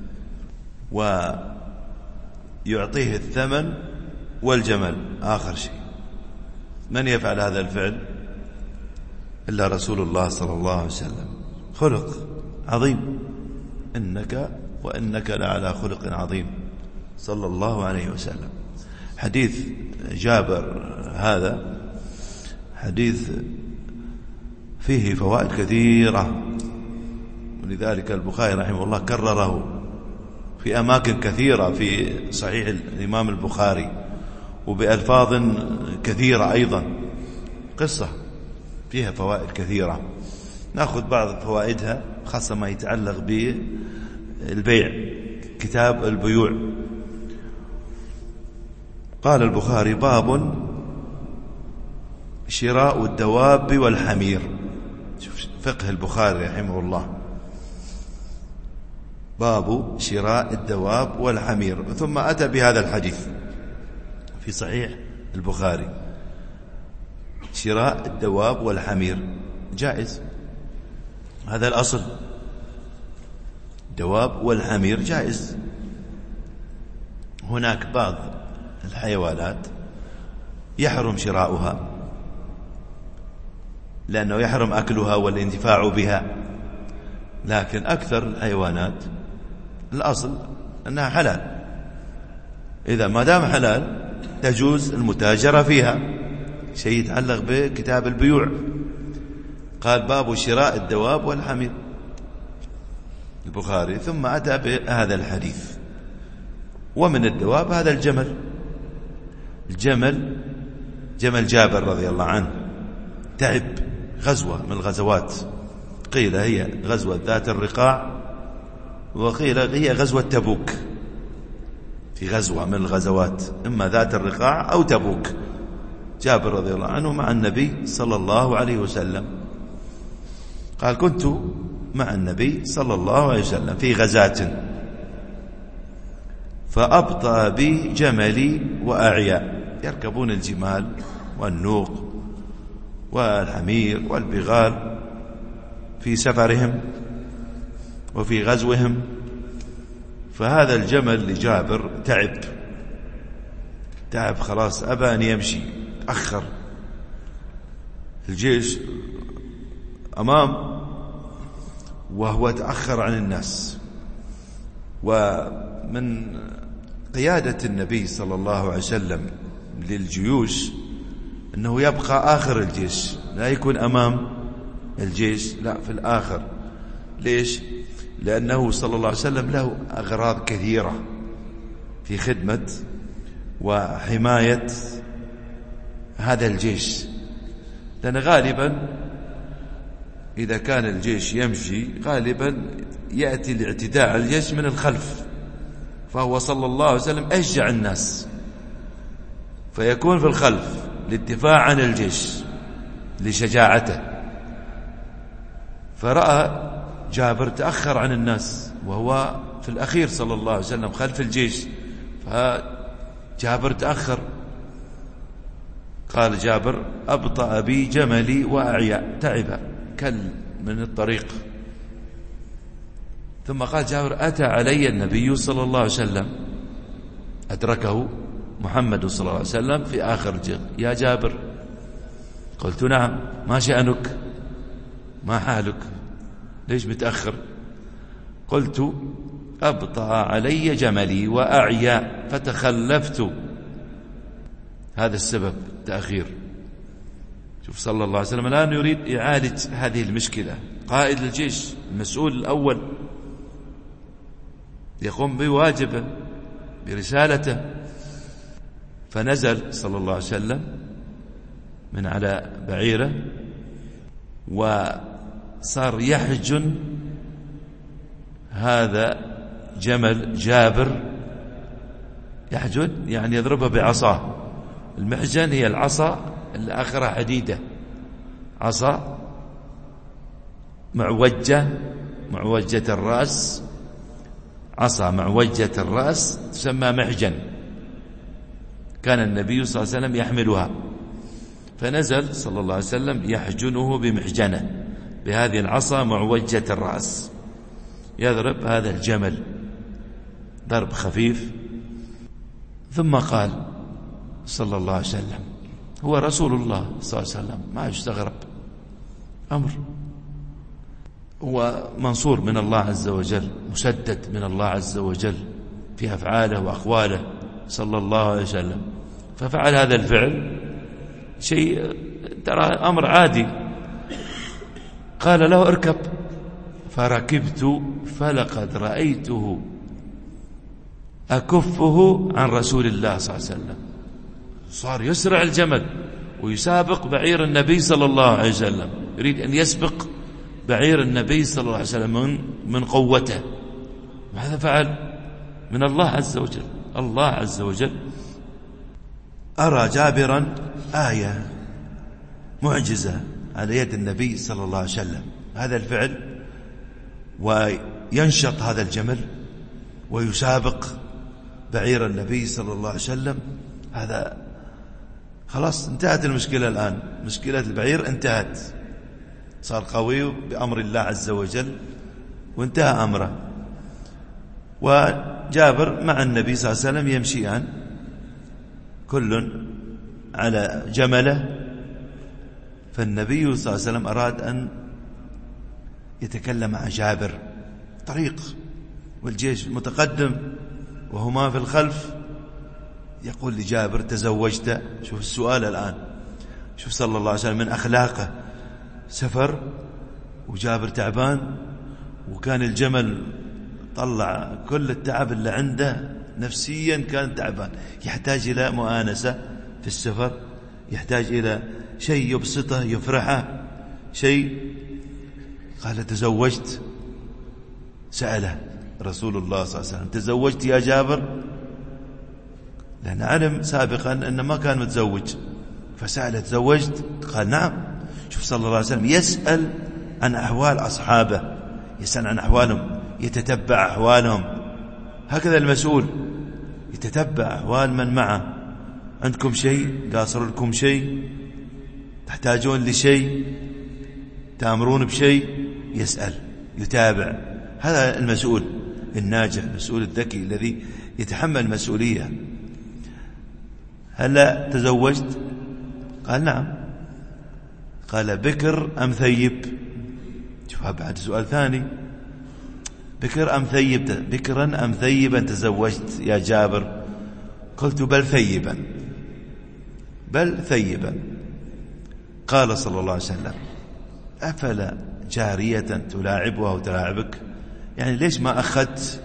ويعطيه الثمن والجمل آخر شيء. من يفعل هذا الفعل إلا رسول الله صلى الله عليه وسلم. خلق عظيم، إنك وإنك لعلى خلق عظيم صلى الله عليه وسلم. حديث جابر هذا حديث فيه فوائد كثيرة، ولذلك البخاري رحمه الله كرره في أماكن كثيرة في صحيح الإمام البخاري وبألفاظ كثيرة أيضا. قصة فيها فوائد كثيرة، نأخذ بعض فوائدها خاصة ما يتعلق بالبيع، كتاب البيوع. قال البخاري: باب شراء الدواب والحمير. شوف فقه البخاري رحمه الله، باب شراء الدواب والحمير. ثم أتى بهذا الحديث في صحيح البخاري: شراء الدواب والحمير جائز، هذا الأصل، الدواب والحمير جائز. هناك بعض الحيوانات يحرم شراؤها لأنه يحرم أكلها والانتفاع بها، لكن أكثر الحيوانات الأصل أنها حلال. إذا ما دام حلال تجوز المتاجرة فيها، شيء يتعلق بكتاب البيوع. قال: باب شراء الدواب والحمير البخاري، ثم أتى بهذا الحديث. ومن الدواب هذا الجمل، الجمل جمل جابر رضي الله عنه، تعب غزوة من الغزوات، قيل هي غزوة ذات الرقاع، وقيل هي غزوة تبوك. في غزوة من الغزوات إما ذات الرقاع أو تبوك، جابر رضي الله عنه مع النبي صلى الله عليه وسلم. قال: كنت مع النبي صلى الله عليه وسلم في غزاة فأبطأ بي جملي وأعيا. يركبون الجمال والنوق والحمير والبغال في سفرهم وفي غزوهم. فهذا الجمل لجابر تعب تعب خلاص، أبى أن يمشي، تأخر، الجيش أمام وهو تأخر عن الناس. ومن قيادة النبي صلى الله عليه وسلم للجيوش أنه يبقى آخر الجيش، لا يكون أمام الجيش، لا في الآخر. ليش؟ لأنه صلى الله عليه وسلم له أغراض كثيرة في خدمة وحماية هذا الجيش، لأن غالبا إذا كان الجيش يمشي غالبا يأتي الاعتداء على الجيش من الخلف، فهو صلى الله عليه وسلم أشجع الناس فيكون في الخلف للدفاع عن الجيش لشجاعته. فرأى جابر تأخر عن الناس وهو في الأخير صلى الله عليه وسلم خلف الجيش، فجابر تأخر. قال جابر: أبطأ بي جملي وأعيا، تعب كل من الطريق. ثم قال جابر: أتى علي النبي صلى الله عليه وسلم، أدركه محمد صلى الله عليه وسلم في آخر الجيش. يا جابر. قلت: نعم. ما شأنك؟ ما حالك؟ ليش متأخر؟ قلت: أبطأ علي جملي وأعيا فتخلفت، هذا السبب التأخير. شوف صلى الله عليه وسلم الآن يريد إعادة هذه المشكلة. قائد الجيش المسؤول الأول يقوم بواجبه برسالته، فنزل صلى الله عليه وسلم من على بعيره وصار يحجن هذا جمل جابر. يحجن يعني يضربه بعصاه. المحجن هي العصا اللي آخرها حديدة، عصا معوجة معوجة الرأس، عصا معوجة الرأس تسمى محجن. كان النبي صلى الله عليه وسلم يحملها، فنزل صلى الله عليه وسلم يحجنه بمحجنة بهذه العصا معوجة الرأس، يضرب هذا الجمل ضرب خفيف. ثم قال صلى الله عليه وسلم: هو رسول الله صلى الله عليه وسلم، ما يستغرب أمر، هو منصور من الله عز وجل، مسدد من الله عز وجل في أفعاله وأقواله صلى الله عليه وسلم، ففعل هذا الفعل شيء ترى أمر عادي. قال له: اركب. فركبت فلقد رأيته أكفه عن رسول الله صلى الله عليه وسلم. صار يسرع الجمل ويسابق بعير النبي صلى الله عليه وسلم، يريد أن يسبق بعير النبي صلى الله عليه وسلم من, من قوته. ماذا فعل؟ من الله عز وجل. الله عز وجل أرى جابرا آية معجزة على يد النبي صلى الله عليه وسلم، هذا الفعل، وينشط هذا الجمل ويسابق بعير النبي صلى الله عليه وسلم. هذا خلاص انتهت المشكلة الآن، مشكلة البعير انتهت، صار قوي بأمر الله عز وجل وانتهى أمره. وجابر مع النبي صلى الله عليه وسلم يمشيان كل على جمله. فالنبي صلى الله عليه وسلم أراد أن يتكلم مع جابر طريق، والجيش متقدم وهما في الخلف. يقول لجابر: تزوجت؟ شوف السؤال الآن، شوف صلى الله عليه وسلم من أخلاقه، سفر وجابر تعبان، وكان الجمل طلع كل التعب اللي عنده، نفسيا كان تعبان، يحتاج إلى مؤانسة في السفر، يحتاج إلى شيء يبسطه يفرحه شيء. قال: تزوجت؟ سأله رسول الله صلى الله عليه وسلم: تزوجت يا جابر؟ لأن علم سابقا أنه ما كان متزوج، فسأله: تزوجت؟ قال: نعم. شوف صلى الله عليه وسلم يسأل عن أحوال أصحابه، يسأل عن أحوالهم، يتتبع أحوالهم. هكذا المسؤول يتتبع أحوال من معه. عندكم شيء؟ قاصر لكم شيء؟ تحتاجون لشيء؟ تأمرون بشيء؟ يسأل، يتابع. هذا المسؤول الناجح، المسؤول الذكي الذي يتحمل مسؤولية. هل تزوجت؟ قال: نعم. قال: بكر أم ثيب؟ شوف بعد سؤال ثاني، بكر أم ثيب؟ بكرا أم ثيبا تزوجت يا جابر؟ قلت: بل ثيبا، بل ثيبا. قال صلى الله عليه وسلم: أفلا جارية تلاعبها وتلاعبك؟ يعني ليش ما أخذت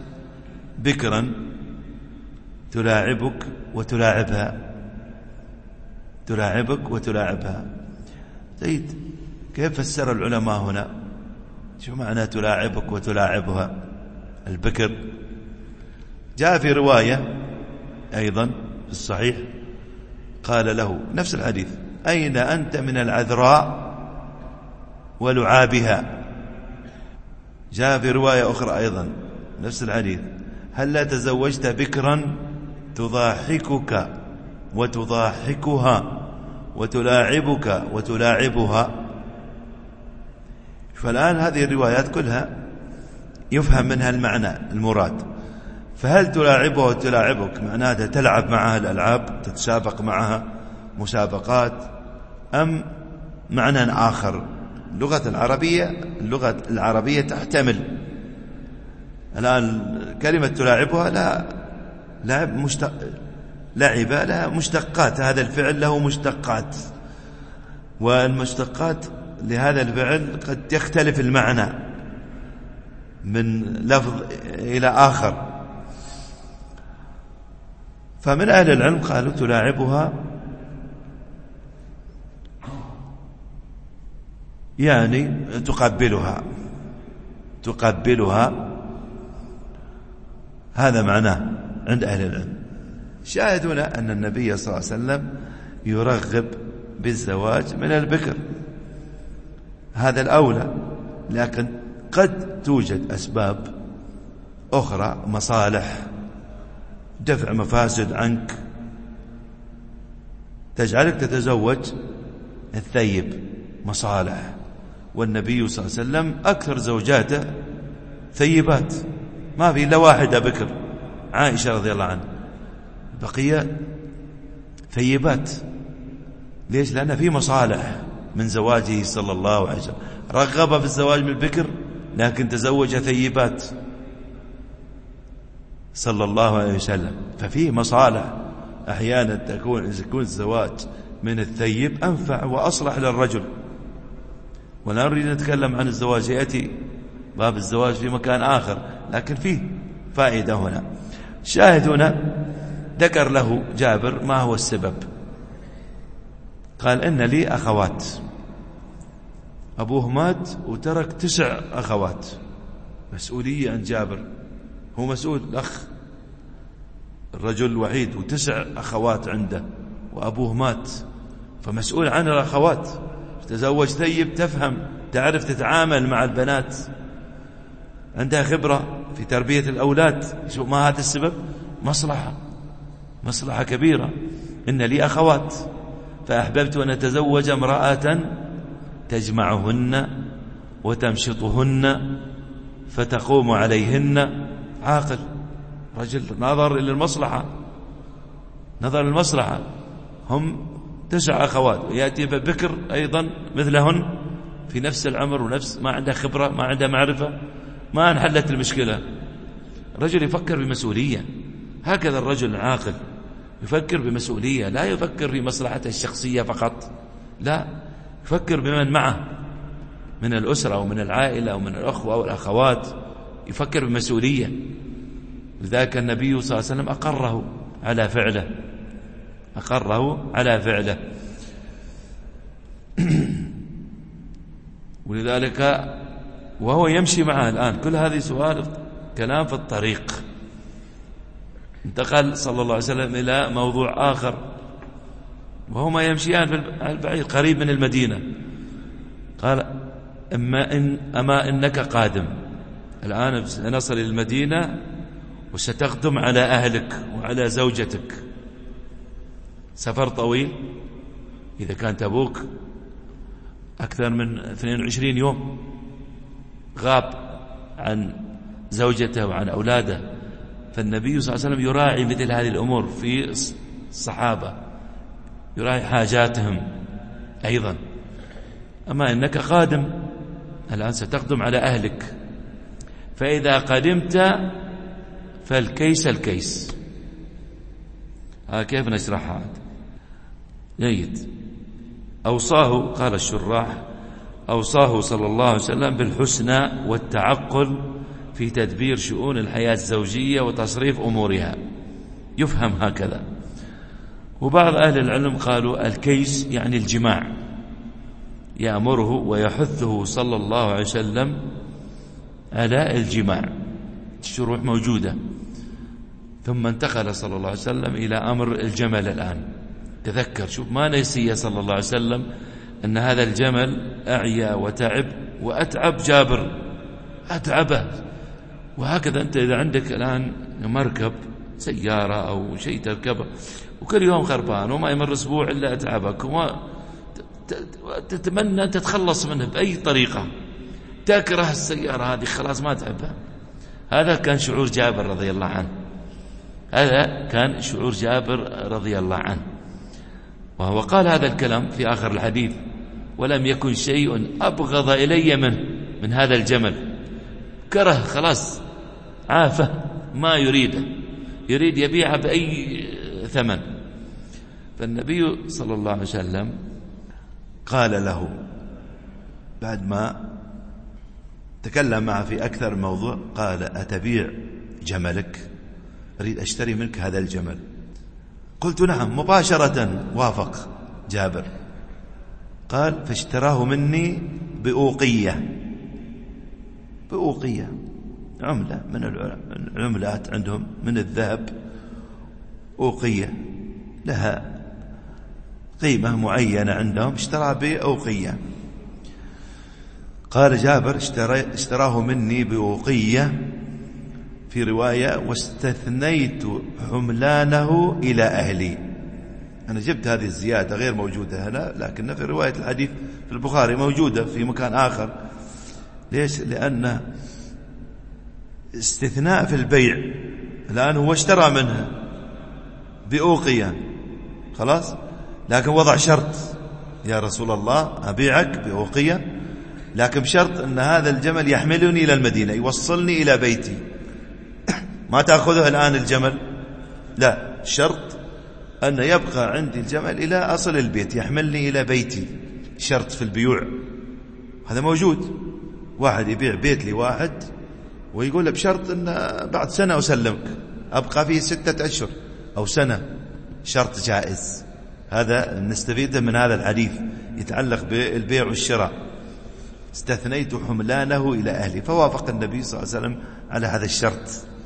بكرا تلاعبك وتلاعبها؟ تلاعبك وتلاعبها. جيد. كيف فسر العلماء هنا؟ شو معنى تلاعبك وتلاعبها؟ البكر جاء في رواية أيضا في الصحيح قال له نفس الحديث: أين أنت من العذراء ولعابها؟ جاء في رواية أخرى أيضا نفس الحديث: هل لا تزوجت بكرا تضاحكك وتضاحكها وتلاعبك وتلاعبها؟ فالآن هذه الروايات كلها يفهم منها المعنى المراد. فهل تلاعبها وتلاعبك معناتها تلعب معها الألعاب، تتسابق معها مسابقات، أم معنى آخر؟ اللغة العربية اللغة العربية تحتمل. الآن كلمة تلاعبها لا لعب مشتق لعب لها مشتقات، هذا الفعل له مشتقات، والمشتقات لهذا الفعل قد يختلف المعنى من لفظ إلى آخر. فمن أهل العلم قالوا تلاعبها يعني تقبلها تقبلها هذا معناه عند أهل العلم. شاهدنا أن النبي صلى الله عليه وسلم يرغب بالزواج من البكر، هذا الأولى، لكن قد توجد أسباب أخرى، مصالح، دفع مفاسد عنك تجعلك تتزوج الثيب، مصالح. والنبي صلى الله عليه وسلم أكثر زوجاته ثيبات، ما في إلا واحدة بكر، عائشة رضي الله عنها، بقية ثيبات. ليش؟ لأن في مصالح من زواجه صلى الله عليه وسلم، رغب في الزواج من البكر لكن تزوج ثيبات صلى الله عليه وسلم. ففيه مصالح أحيانا تكون إذا يكون الزواج من الثيب أنفع وأصلح للرجل. ولا نريد نتكلم عن الزواج، يأتي باب الزواج في مكان آخر، لكن فيه فائدة هنا. شاهد هنا ذكر له جابر ما هو السبب، قال: إن لي أخوات، أبوه مات وترك تسع أخوات، مسؤولية عن جابر، هو مسؤول، الأخ الرجل الوحيد وتسع أخوات عنده، وأبوه مات فمسؤول عن الأخوات. تزوج ثيب، تفهم، تعرف تتعامل مع البنات، عندها خبرة في تربية الأولاد. شو ما هذا السبب؟ مصلحة مصلحة كبيرة. إن لي أخوات فأحببت أن أتزوج امرأة تجمعهن وتمشطهن فتقوم عليهن. عاقل، رجل نظر إلى المصلحة، نظر المصلحة. هم تسع أخوات، يأتي بكر أيضا مثلهن في نفس العمر ونفس ما عنده خبرة، ما عنده معرفة، ما انحلت المشكلة. رجل يفكر بمسؤولية، هكذا الرجل العاقل يفكر بمسؤولية، لا يفكر في مصلحته الشخصية فقط، لا، يفكر بمن معه من الأسرة ومن العائلة ومن الأخوة والأخوات، يفكر بمسؤولية. لذلك النبي صلى الله عليه وسلم أقره على فعله أقره على فعله ولذلك وهو يمشي معه الآن، كل هذه سؤال كلام في الطريق. انتقل صلى الله عليه وسلم إلى موضوع آخر، وهما يمشيان في البعيد قريب من المدينة. قال: أما, إن أما إنك قادم الآن، سنصل إلى المدينة وستقدم على أهلك وعلى زوجتك، سفر طويل، إذا كان تبوك أكثر من اثنين وعشرين يوم غاب عن زوجته وعن أولاده. فالنبي صلى الله عليه وسلم يراعي مثل هذه الأمور في الصحابة، يراعي حاجاتهم أيضا. أما إنك قادم الآن، ستقدم على أهلك، فإذا قدمت فالكيس الكيس. ها كيف نشرحها؟ جيد. أوصاه، قال الشراح، أوصاه صلى الله عليه وسلم بالحسنى والتعقل في تدبير شؤون الحياة الزوجية وتصريف أمورها، يفهم هكذا. وبعض أهل العلم قالوا الكيس يعني الجماع، يأمره ويحثه صلى الله عليه وسلم على الجماع، الشروع موجودة. ثم انتقل صلى الله عليه وسلم إلى أمر الجمل. الآن تذكر، شوف ما نسي صلى الله عليه وسلم أن هذا الجمل أعيا وتعب وأتعب جابر، أتعبه. وهكذا أنت إذا عندك الآن مركب سيارة أو شيء تركبه وكل يوم خربان وما يمر أسبوع إلا أتعبك، وما تتمنى أن تتخلص منه بأي طريقة، تكره السيارة هذه خلاص ما تحبها. هذا كان شعور جابر رضي الله عنه، هذا كان شعور جابر رضي الله عنه. وهو قال هذا الكلام في آخر الحديث: ولم يكن شيء أبغض إلي منه من هذا الجمل. كره خلاص، عافه، ما يريده، يريد يبيعه بأي ثمن. فالنبي صلى الله عليه وسلم قال له بعد ما تكلم معه في أكثر موضوع، قال: أتبيع جملك؟ أريد أشتري منك هذا الجمل. قلت: نعم. مباشرة وافق جابر. قال: فاشتراه مني بأوقية. بأوقية عملة من العملات عندهم من الذهب، أوقية لها قيمة معينة عندهم، اشترى بأوقية. قال جابر: اشتراه مني بأوقية، في رواية: واستثنيت حملانه إلى أهلي. أنا جبت هذه الزيادة غير موجودة هنا، لكن في رواية الحديث في البخاري موجودة في مكان آخر. ليش؟ لأن استثناء في البيع. الآن هو اشترى منه بأوقية خلاص، لكن وضع شرط: يا رسول الله أبيعك بأوقية، لكن بشرط أن هذا الجمل يحملني إلى المدينة، يوصلني إلى بيتي. ما تأخذه الآن الجمل، لا، شرط أن يبقى عندي الجمل إلى أصل البيت، يحملني إلى بيتي. شرط في البيوع هذا موجود. واحد يبيع بيت لواحد ويقول له بشرط أن بعد سنة أسلمك، أبقى فيه ستة أشهر أو سنة، شرط جائز. هذا نستفيد من هذا الحديث يتعلق بالبيع والشراء. استثنيت حملانه إلى أهلي، فوافق النبي صلى الله عليه وسلم على هذا الشرط،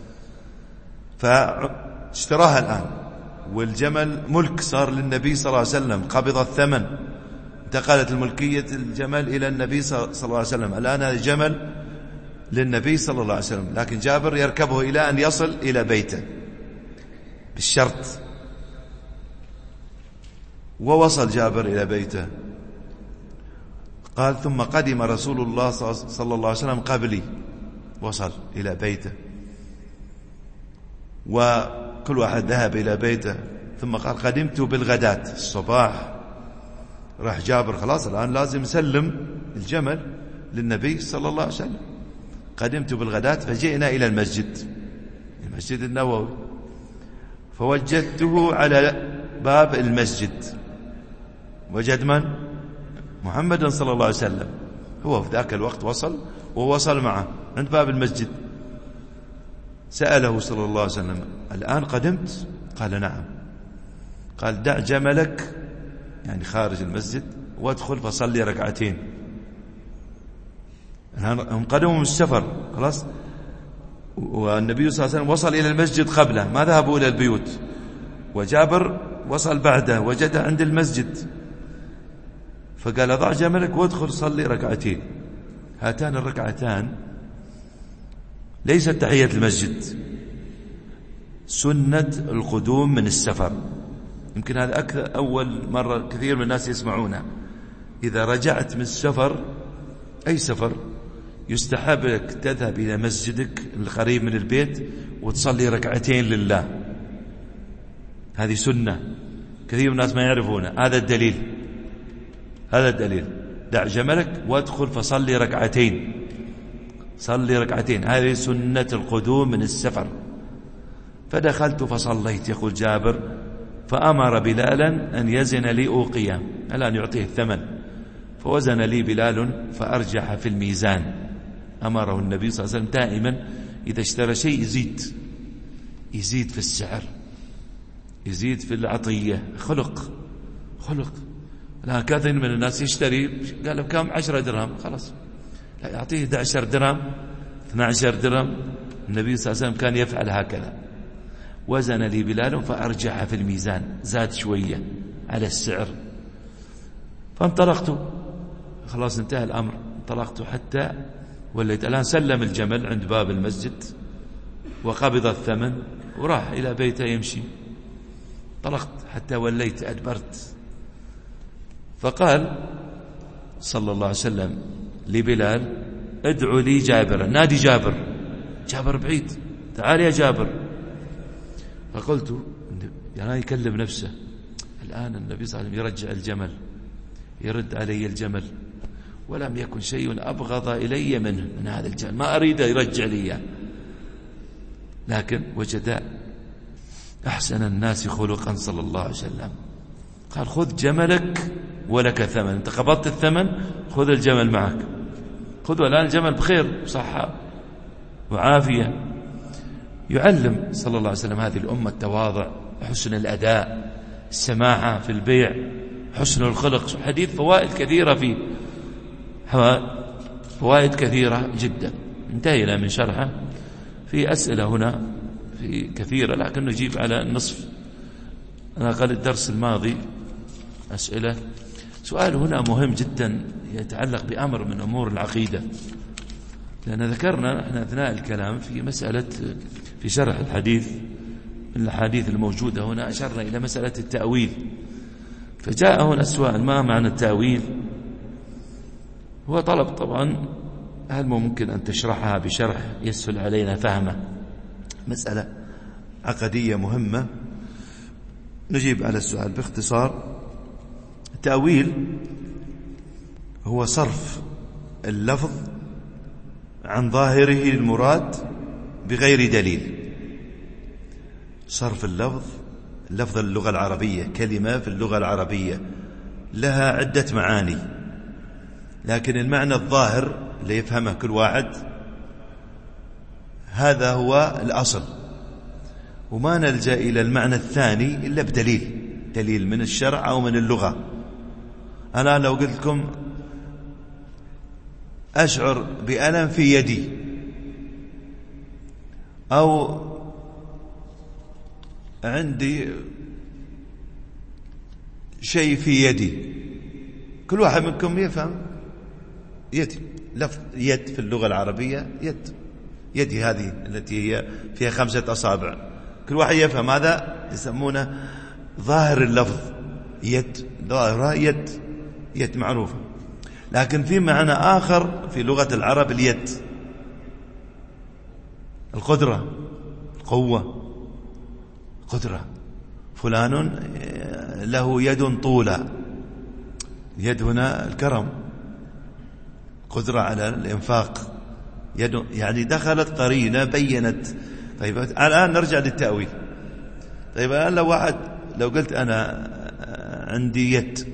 فاشتراها الآن. والجمل ملك صار للنبي صلى الله عليه وسلم، قبض الثمن، انتقلت الملكية الجمل إلى النبي صلى الله عليه وسلم. الآن هذا الجمل للنبي صلى الله عليه وسلم، لكن جابر يركبه إلى أن يصل إلى بيته بالشرط. ووصل جابر إلى بيته. قال: ثم قدم رسول الله صلى الله عليه وسلم قبلي، وصل إلى بيته، وكل واحد ذهب إلى بيته. ثم قال: قدمت بالغداة، الصباح. راح جابر خلاص الآن لازم يسلم الجمل للنبي صلى الله عليه وسلم. قدمت بالغداة فجئنا إلى المسجد، المسجد النبوي، فوجدته على باب المسجد. وجد من؟ محمد صلى الله عليه وسلم. هو في ذاك الوقت وصل، ووصل معه عند باب المسجد. سأله صلى الله عليه وسلم: الآن قدمت؟ قال: نعم. قال: دع جملك، يعني خارج المسجد، وادخل فصلي ركعتين. هم قدموا من السفر خلاص، والنبي صلى الله عليه وسلم وصل إلى المسجد قبله، ما ذهبوا إلى البيوت. وجابر وصل بعده، وجده عند المسجد، فقال: ضع جملك وادخل صلي ركعتين. هاتان الركعتان ليست تحية المسجد، سنة القدوم من السفر. يمكن هذا أكثر أول مرة كثير من الناس يسمعونها. إذا رجعت من السفر، أي سفر، يستحب لك تذهب إلى مسجدك القريب من البيت وتصلي ركعتين لله. هذه سنة، كثير من الناس ما يعرفونها. هذا الدليل، هذا الدليل. دع جملك وادخل فصلي ركعتين، صلي ركعتين، هذه سنة القدوم من السفر. فدخلت فصليت، يقول جابر، فأمر بلالا أن يزن لي أوقية، الآن يعطيه الثمن. فوزن لي بلال فأرجح في الميزان. أمره النبي صلى الله عليه وسلم دائما إذا اشترى شيء يزيد، يزيد في السعر، يزيد في العطية، خلق خلق. لا كثير من الناس يشتري قال له كم؟ عشرة درهم، خلاص لا يعطيه إحدى عشرة درهم اثني عشر درهم. النبي صلى الله عليه وسلم كان يفعل هكذا. وزن لي بلال فأرجح في الميزان، زاد شوية على السعر. فانطلقت، خلاص انتهى الأمر، انطلقت حتى وليت. الآن سلم الجمل عند باب المسجد وقبض الثمن وراح إلى بيته يمشي. انطلقت حتى وليت أدبرت. فقال صلى الله عليه وسلم لبلال ادعو لي جابر، نادي جابر. جابر بعيد، تعال يا جابر. فقلت يعني يكلم نفسه، الآن النبي صلى الله عليه وسلم يرجع الجمل، يرد علي الجمل، ولم يكن شيء أبغض إلي منه من هذا الجمل، ما أريد يرجع لي، لكن وجد أحسن الناس خلقا صلى الله عليه وسلم. قال خذ جملك ولك ثمن، انت قبضت الثمن، خذ الجمل معك، خذ، الآن الجمل بخير وصحة وعافية. يعلم صلى الله عليه وسلم هذه الأمة التواضع، حسن الأداء، السماحة في البيع، حسن الخلق. حديث فوائد كثيرة فيه، فوائد كثيرة جدا. انتهينا من شرحه. في أسئلة هنا في كثيرة لكن نجيب على النصف. أنا قال الدرس الماضي أسئلة. سؤال هنا مهم جدا يتعلق بأمر من أمور العقيدة، لأن ذكرنا احنا أثناء الكلام في مسألة في شرح الحديث من الحديث الموجودة هنا أشرنا إلى مسألة التأويل. فجاء هنا السؤال ما معنى التأويل؟ هو طلب طبعا، هل ممكن أن تشرحها بشرح يسهل علينا فهمه؟ مسألة عقدية مهمة، نجيب على السؤال باختصار. التأويل هو صرف اللفظ عن ظاهره المراد بغير دليل. صرف اللفظ، اللفظ اللغة العربية، كلمة في اللغة العربية لها عدة معاني، لكن المعنى الظاهر اللي يفهمه كل واحد هذا هو الأصل، وما نلجأ إلى المعنى الثاني إلا بدليل، دليل من الشرع أو من اللغة. أنا لو قلت لكم أشعر بألم في يدي، أو عندي شيء في يدي، كل واحد منكم يفهم يدي، لفظ يد في اللغة العربية يد، يدي هذه التي هي فيها خمسة أصابع، كل واحد يفهم هذا، يسمونه ظاهر اللفظ يد، ظاهرها يد، يد معروفة. لكن في معنى آخر في لغة العرب اليد، القدرة، القوة، قدرة. فلان له يد طولة، يد هنا الكرم، قدرة على الإنفاق، يد يعني دخلت قرينة بينت. طيب الآن نرجع للتأويل. طيب الآن لو واحد لو قلت أنا عندي يد،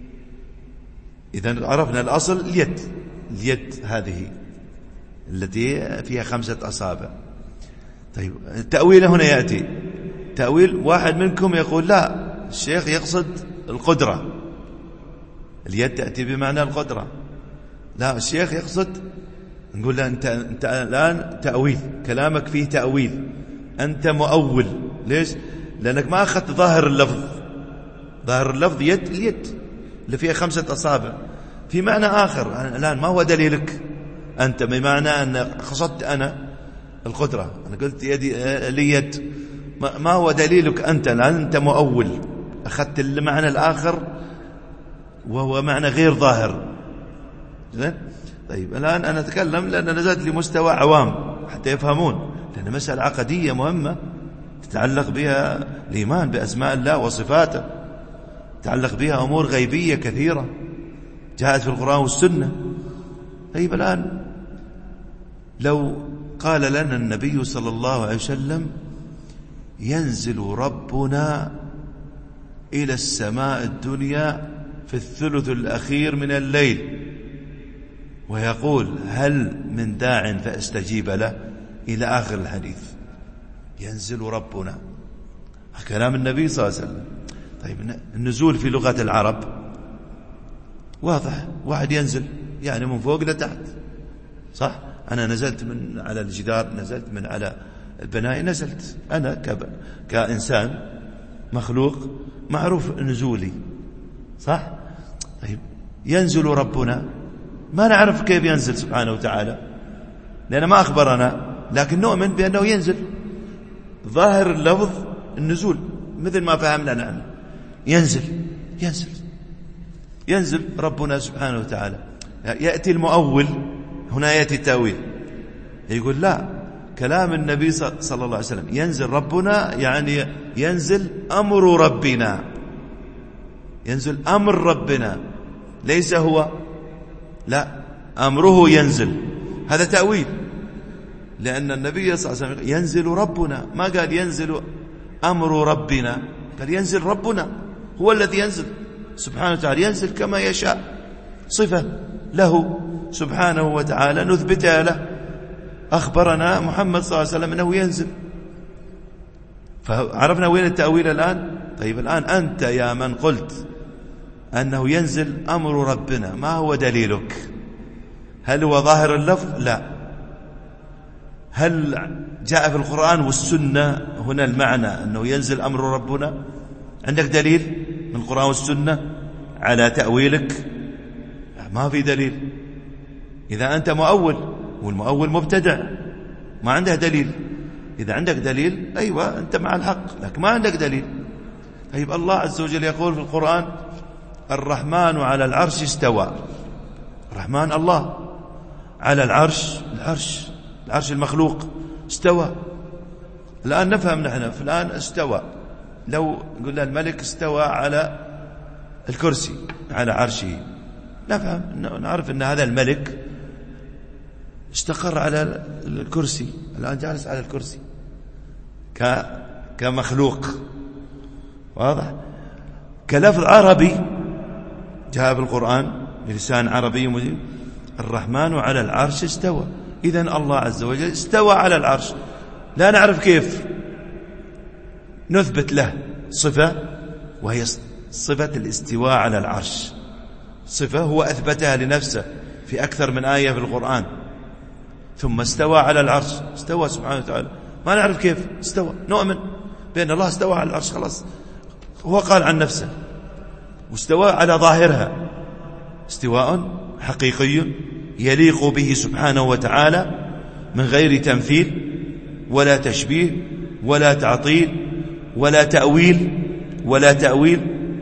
إذن عرفنا الأصل اليد، اليد هذه التي فيها خمسة أصابع. طيب التأويل هنا يأتي تأويل، واحد منكم يقول لا الشيخ يقصد القدرة، اليد تأتي بمعنى القدرة، لا الشيخ يقصد، نقول له أنت, أنت الآن تأويل، كلامك فيه تأويل، أنت مؤول. ليش؟ لأنك ما أخذت ظاهر اللفظ، ظاهر اللفظ يد، اليد اللي فيها خمسة أصابع، في معنى آخر. الآن ما هو دليلك أنت؟ بمعنى أن قصدت أنا القدرة، أنا قلت يدي لي يد، ما هو دليلك أنت؟ الآن أنت مؤول، أخذت المعنى الآخر وهو معنى غير ظاهر. طيب الآن أنا أتكلم لأن نزلت لمستوى عوام حتى يفهمون، لأن مسألة عقدية مهمة تتعلق بها الإيمان بأسماء الله وصفاته، تتعلق بها أمور غيبية كثيرة جاءت في القرآن والسنة. طيب الآن لو قال لنا النبي صلى الله عليه وسلم ينزل ربنا إلى السماء الدنيا في الثلث الأخير من الليل ويقول هل من داع فاستجيب له إلى آخر الحديث، ينزل ربنا. كلام النبي صلى الله عليه وسلم. طيب النزول في لغة العرب واضح، واحد ينزل يعني من فوق لتحت، صح؟ أنا نزلت من على الجدار، نزلت من على البناء، نزلت أنا كإنسان مخلوق معروف نزولي، صح؟ طيب ينزل ربنا، ما نعرف كيف ينزل سبحانه وتعالى لأنه ما أخبرنا، لكن نؤمن بأنه ينزل. ظاهر اللفظ النزول مثل ما فهمنا نحن، ينزل ينزل ينزل ربنا سبحانه وتعالى. يأتي المؤول هنا، يأتي التأويل، يقول لا، كلام النبي صلى الله عليه وسلم ينزل ربنا يعني ينزل أمر ربنا، ينزل أمر ربنا، ليس هو، لا، أمره ينزل. هذا تأويل، لأن النبي صلى الله عليه وسلم ينزل ربنا، ما قال ينزل أمر ربنا، قال ينزل ربنا، هو الذي ينزل سبحانه وتعالى، ينزل كما يشاء، صفة له سبحانه وتعالى نثبتها له. أخبرنا محمد صلى الله عليه وسلم أنه ينزل، فعرفنا وين التأويل الآن. طيب الآن أنت يا من قلت أنه ينزل أمر ربنا، ما هو دليلك؟ هل هو ظاهر اللفظ؟ لا. هل جاء في القرآن والسنة هنا المعنى أنه ينزل أمر ربنا؟ عندك دليل من القرآن والسنة على تأويلك؟ ما في دليل. إذا أنت مؤول، والمؤول مبتدع ما عنده دليل. إذا عندك دليل أيوة أنت مع الحق، لكن ما عندك دليل. طيب الله عز وجل يقول في القرآن الرحمن على العرش استوى. الرحمن الله، على العرش، العرش العرش المخلوق استوى. الآن نفهم نحن في الآن استوى، لو قلنا الملك استوى على الكرسي على عرشه، نفهم نعرف أن هذا الملك استقر على الكرسي، الآن جالس على الكرسي ك... كمخلوق، واضح؟ كلفظ عربي جاء بالقرآن بلسان عربي مدين، الرحمن على العرش استوى. إذن الله عز وجل استوى على العرش، لا نعرف كيف، نثبت له صفة وهي صفة الاستواء على العرش، صفة هو أثبتها لنفسه في أكثر من آية في القرآن. ثم استوى على العرش، استوى سبحانه وتعالى، ما نعرف كيف استوى، نؤمن بأن الله استوى على العرش، خلاص هو قال عن نفسه، واستوى على ظاهرها استواء حقيقي يليق به سبحانه وتعالى من غير تمثيل ولا تشبيه ولا تعطيل ولا تأويل ولا تأويل،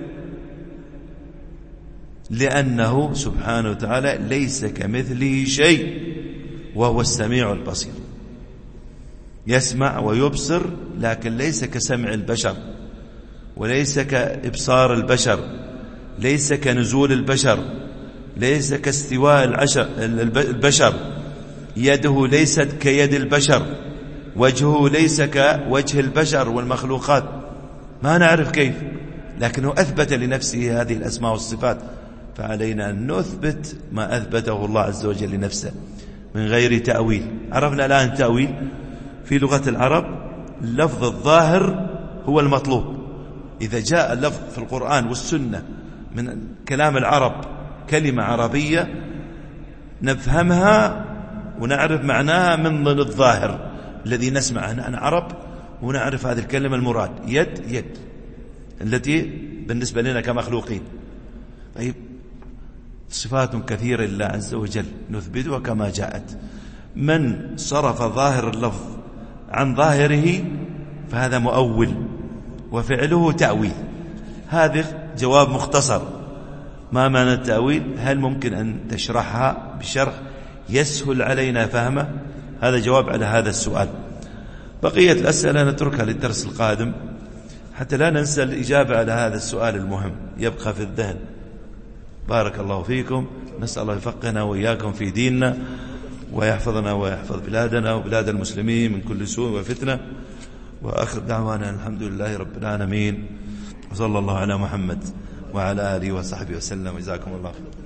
لأنه سبحانه وتعالى ليس كمثله شيء وهو السميع البصير. يسمع ويبصر لكن ليس كسمع البشر، وليس كإبصار البشر، ليس كنزول البشر، ليس كاستواء العشر البشر، يده ليست كيد البشر، وجهه ليس كوجه البشر والمخلوقات، ما نعرف كيف، لكنه أثبت لنفسه هذه الأسماء والصفات، فعلينا أن نثبت ما أثبته الله عز وجل لنفسه من غير تأويل. عرفنا الآن التأويل في لغة العرب، اللفظ الظاهر هو المطلوب. إذا جاء اللفظ في القرآن والسنة من كلام العرب كلمة عربية نفهمها ونعرف معناها من ضمن الظاهر الذي نسمعه نحن عرب، ونعرف هذه الكلمة المراد يد، يد التي بالنسبة لنا كمخلوقين. طيب صفات كثيرة لله عز وجل نثبتها كما جاءت. من صرف ظاهر اللفظ عن ظاهره فهذا مؤول وفعله تأويل. هذا جواب مختصر. ما معنى التأويل؟ هل ممكن أن تشرحها بشرح يسهل علينا فهمه؟ هذا جواب على هذا السؤال. بقية الأسئلة نتركها للدرس القادم حتى لا ننسى الإجابة على هذا السؤال المهم يبقى في الذهن. بارك الله فيكم، نسأل الله يفقهنا وإياكم في ديننا ويحفظنا ويحفظ بلادنا وبلاد المسلمين من كل سوء وفتنة. وآخر دعوانا الحمد لله رب العالمين، وصلى الله على محمد وعلى آله وصحبه وسلم. جزاكم الله خيرا.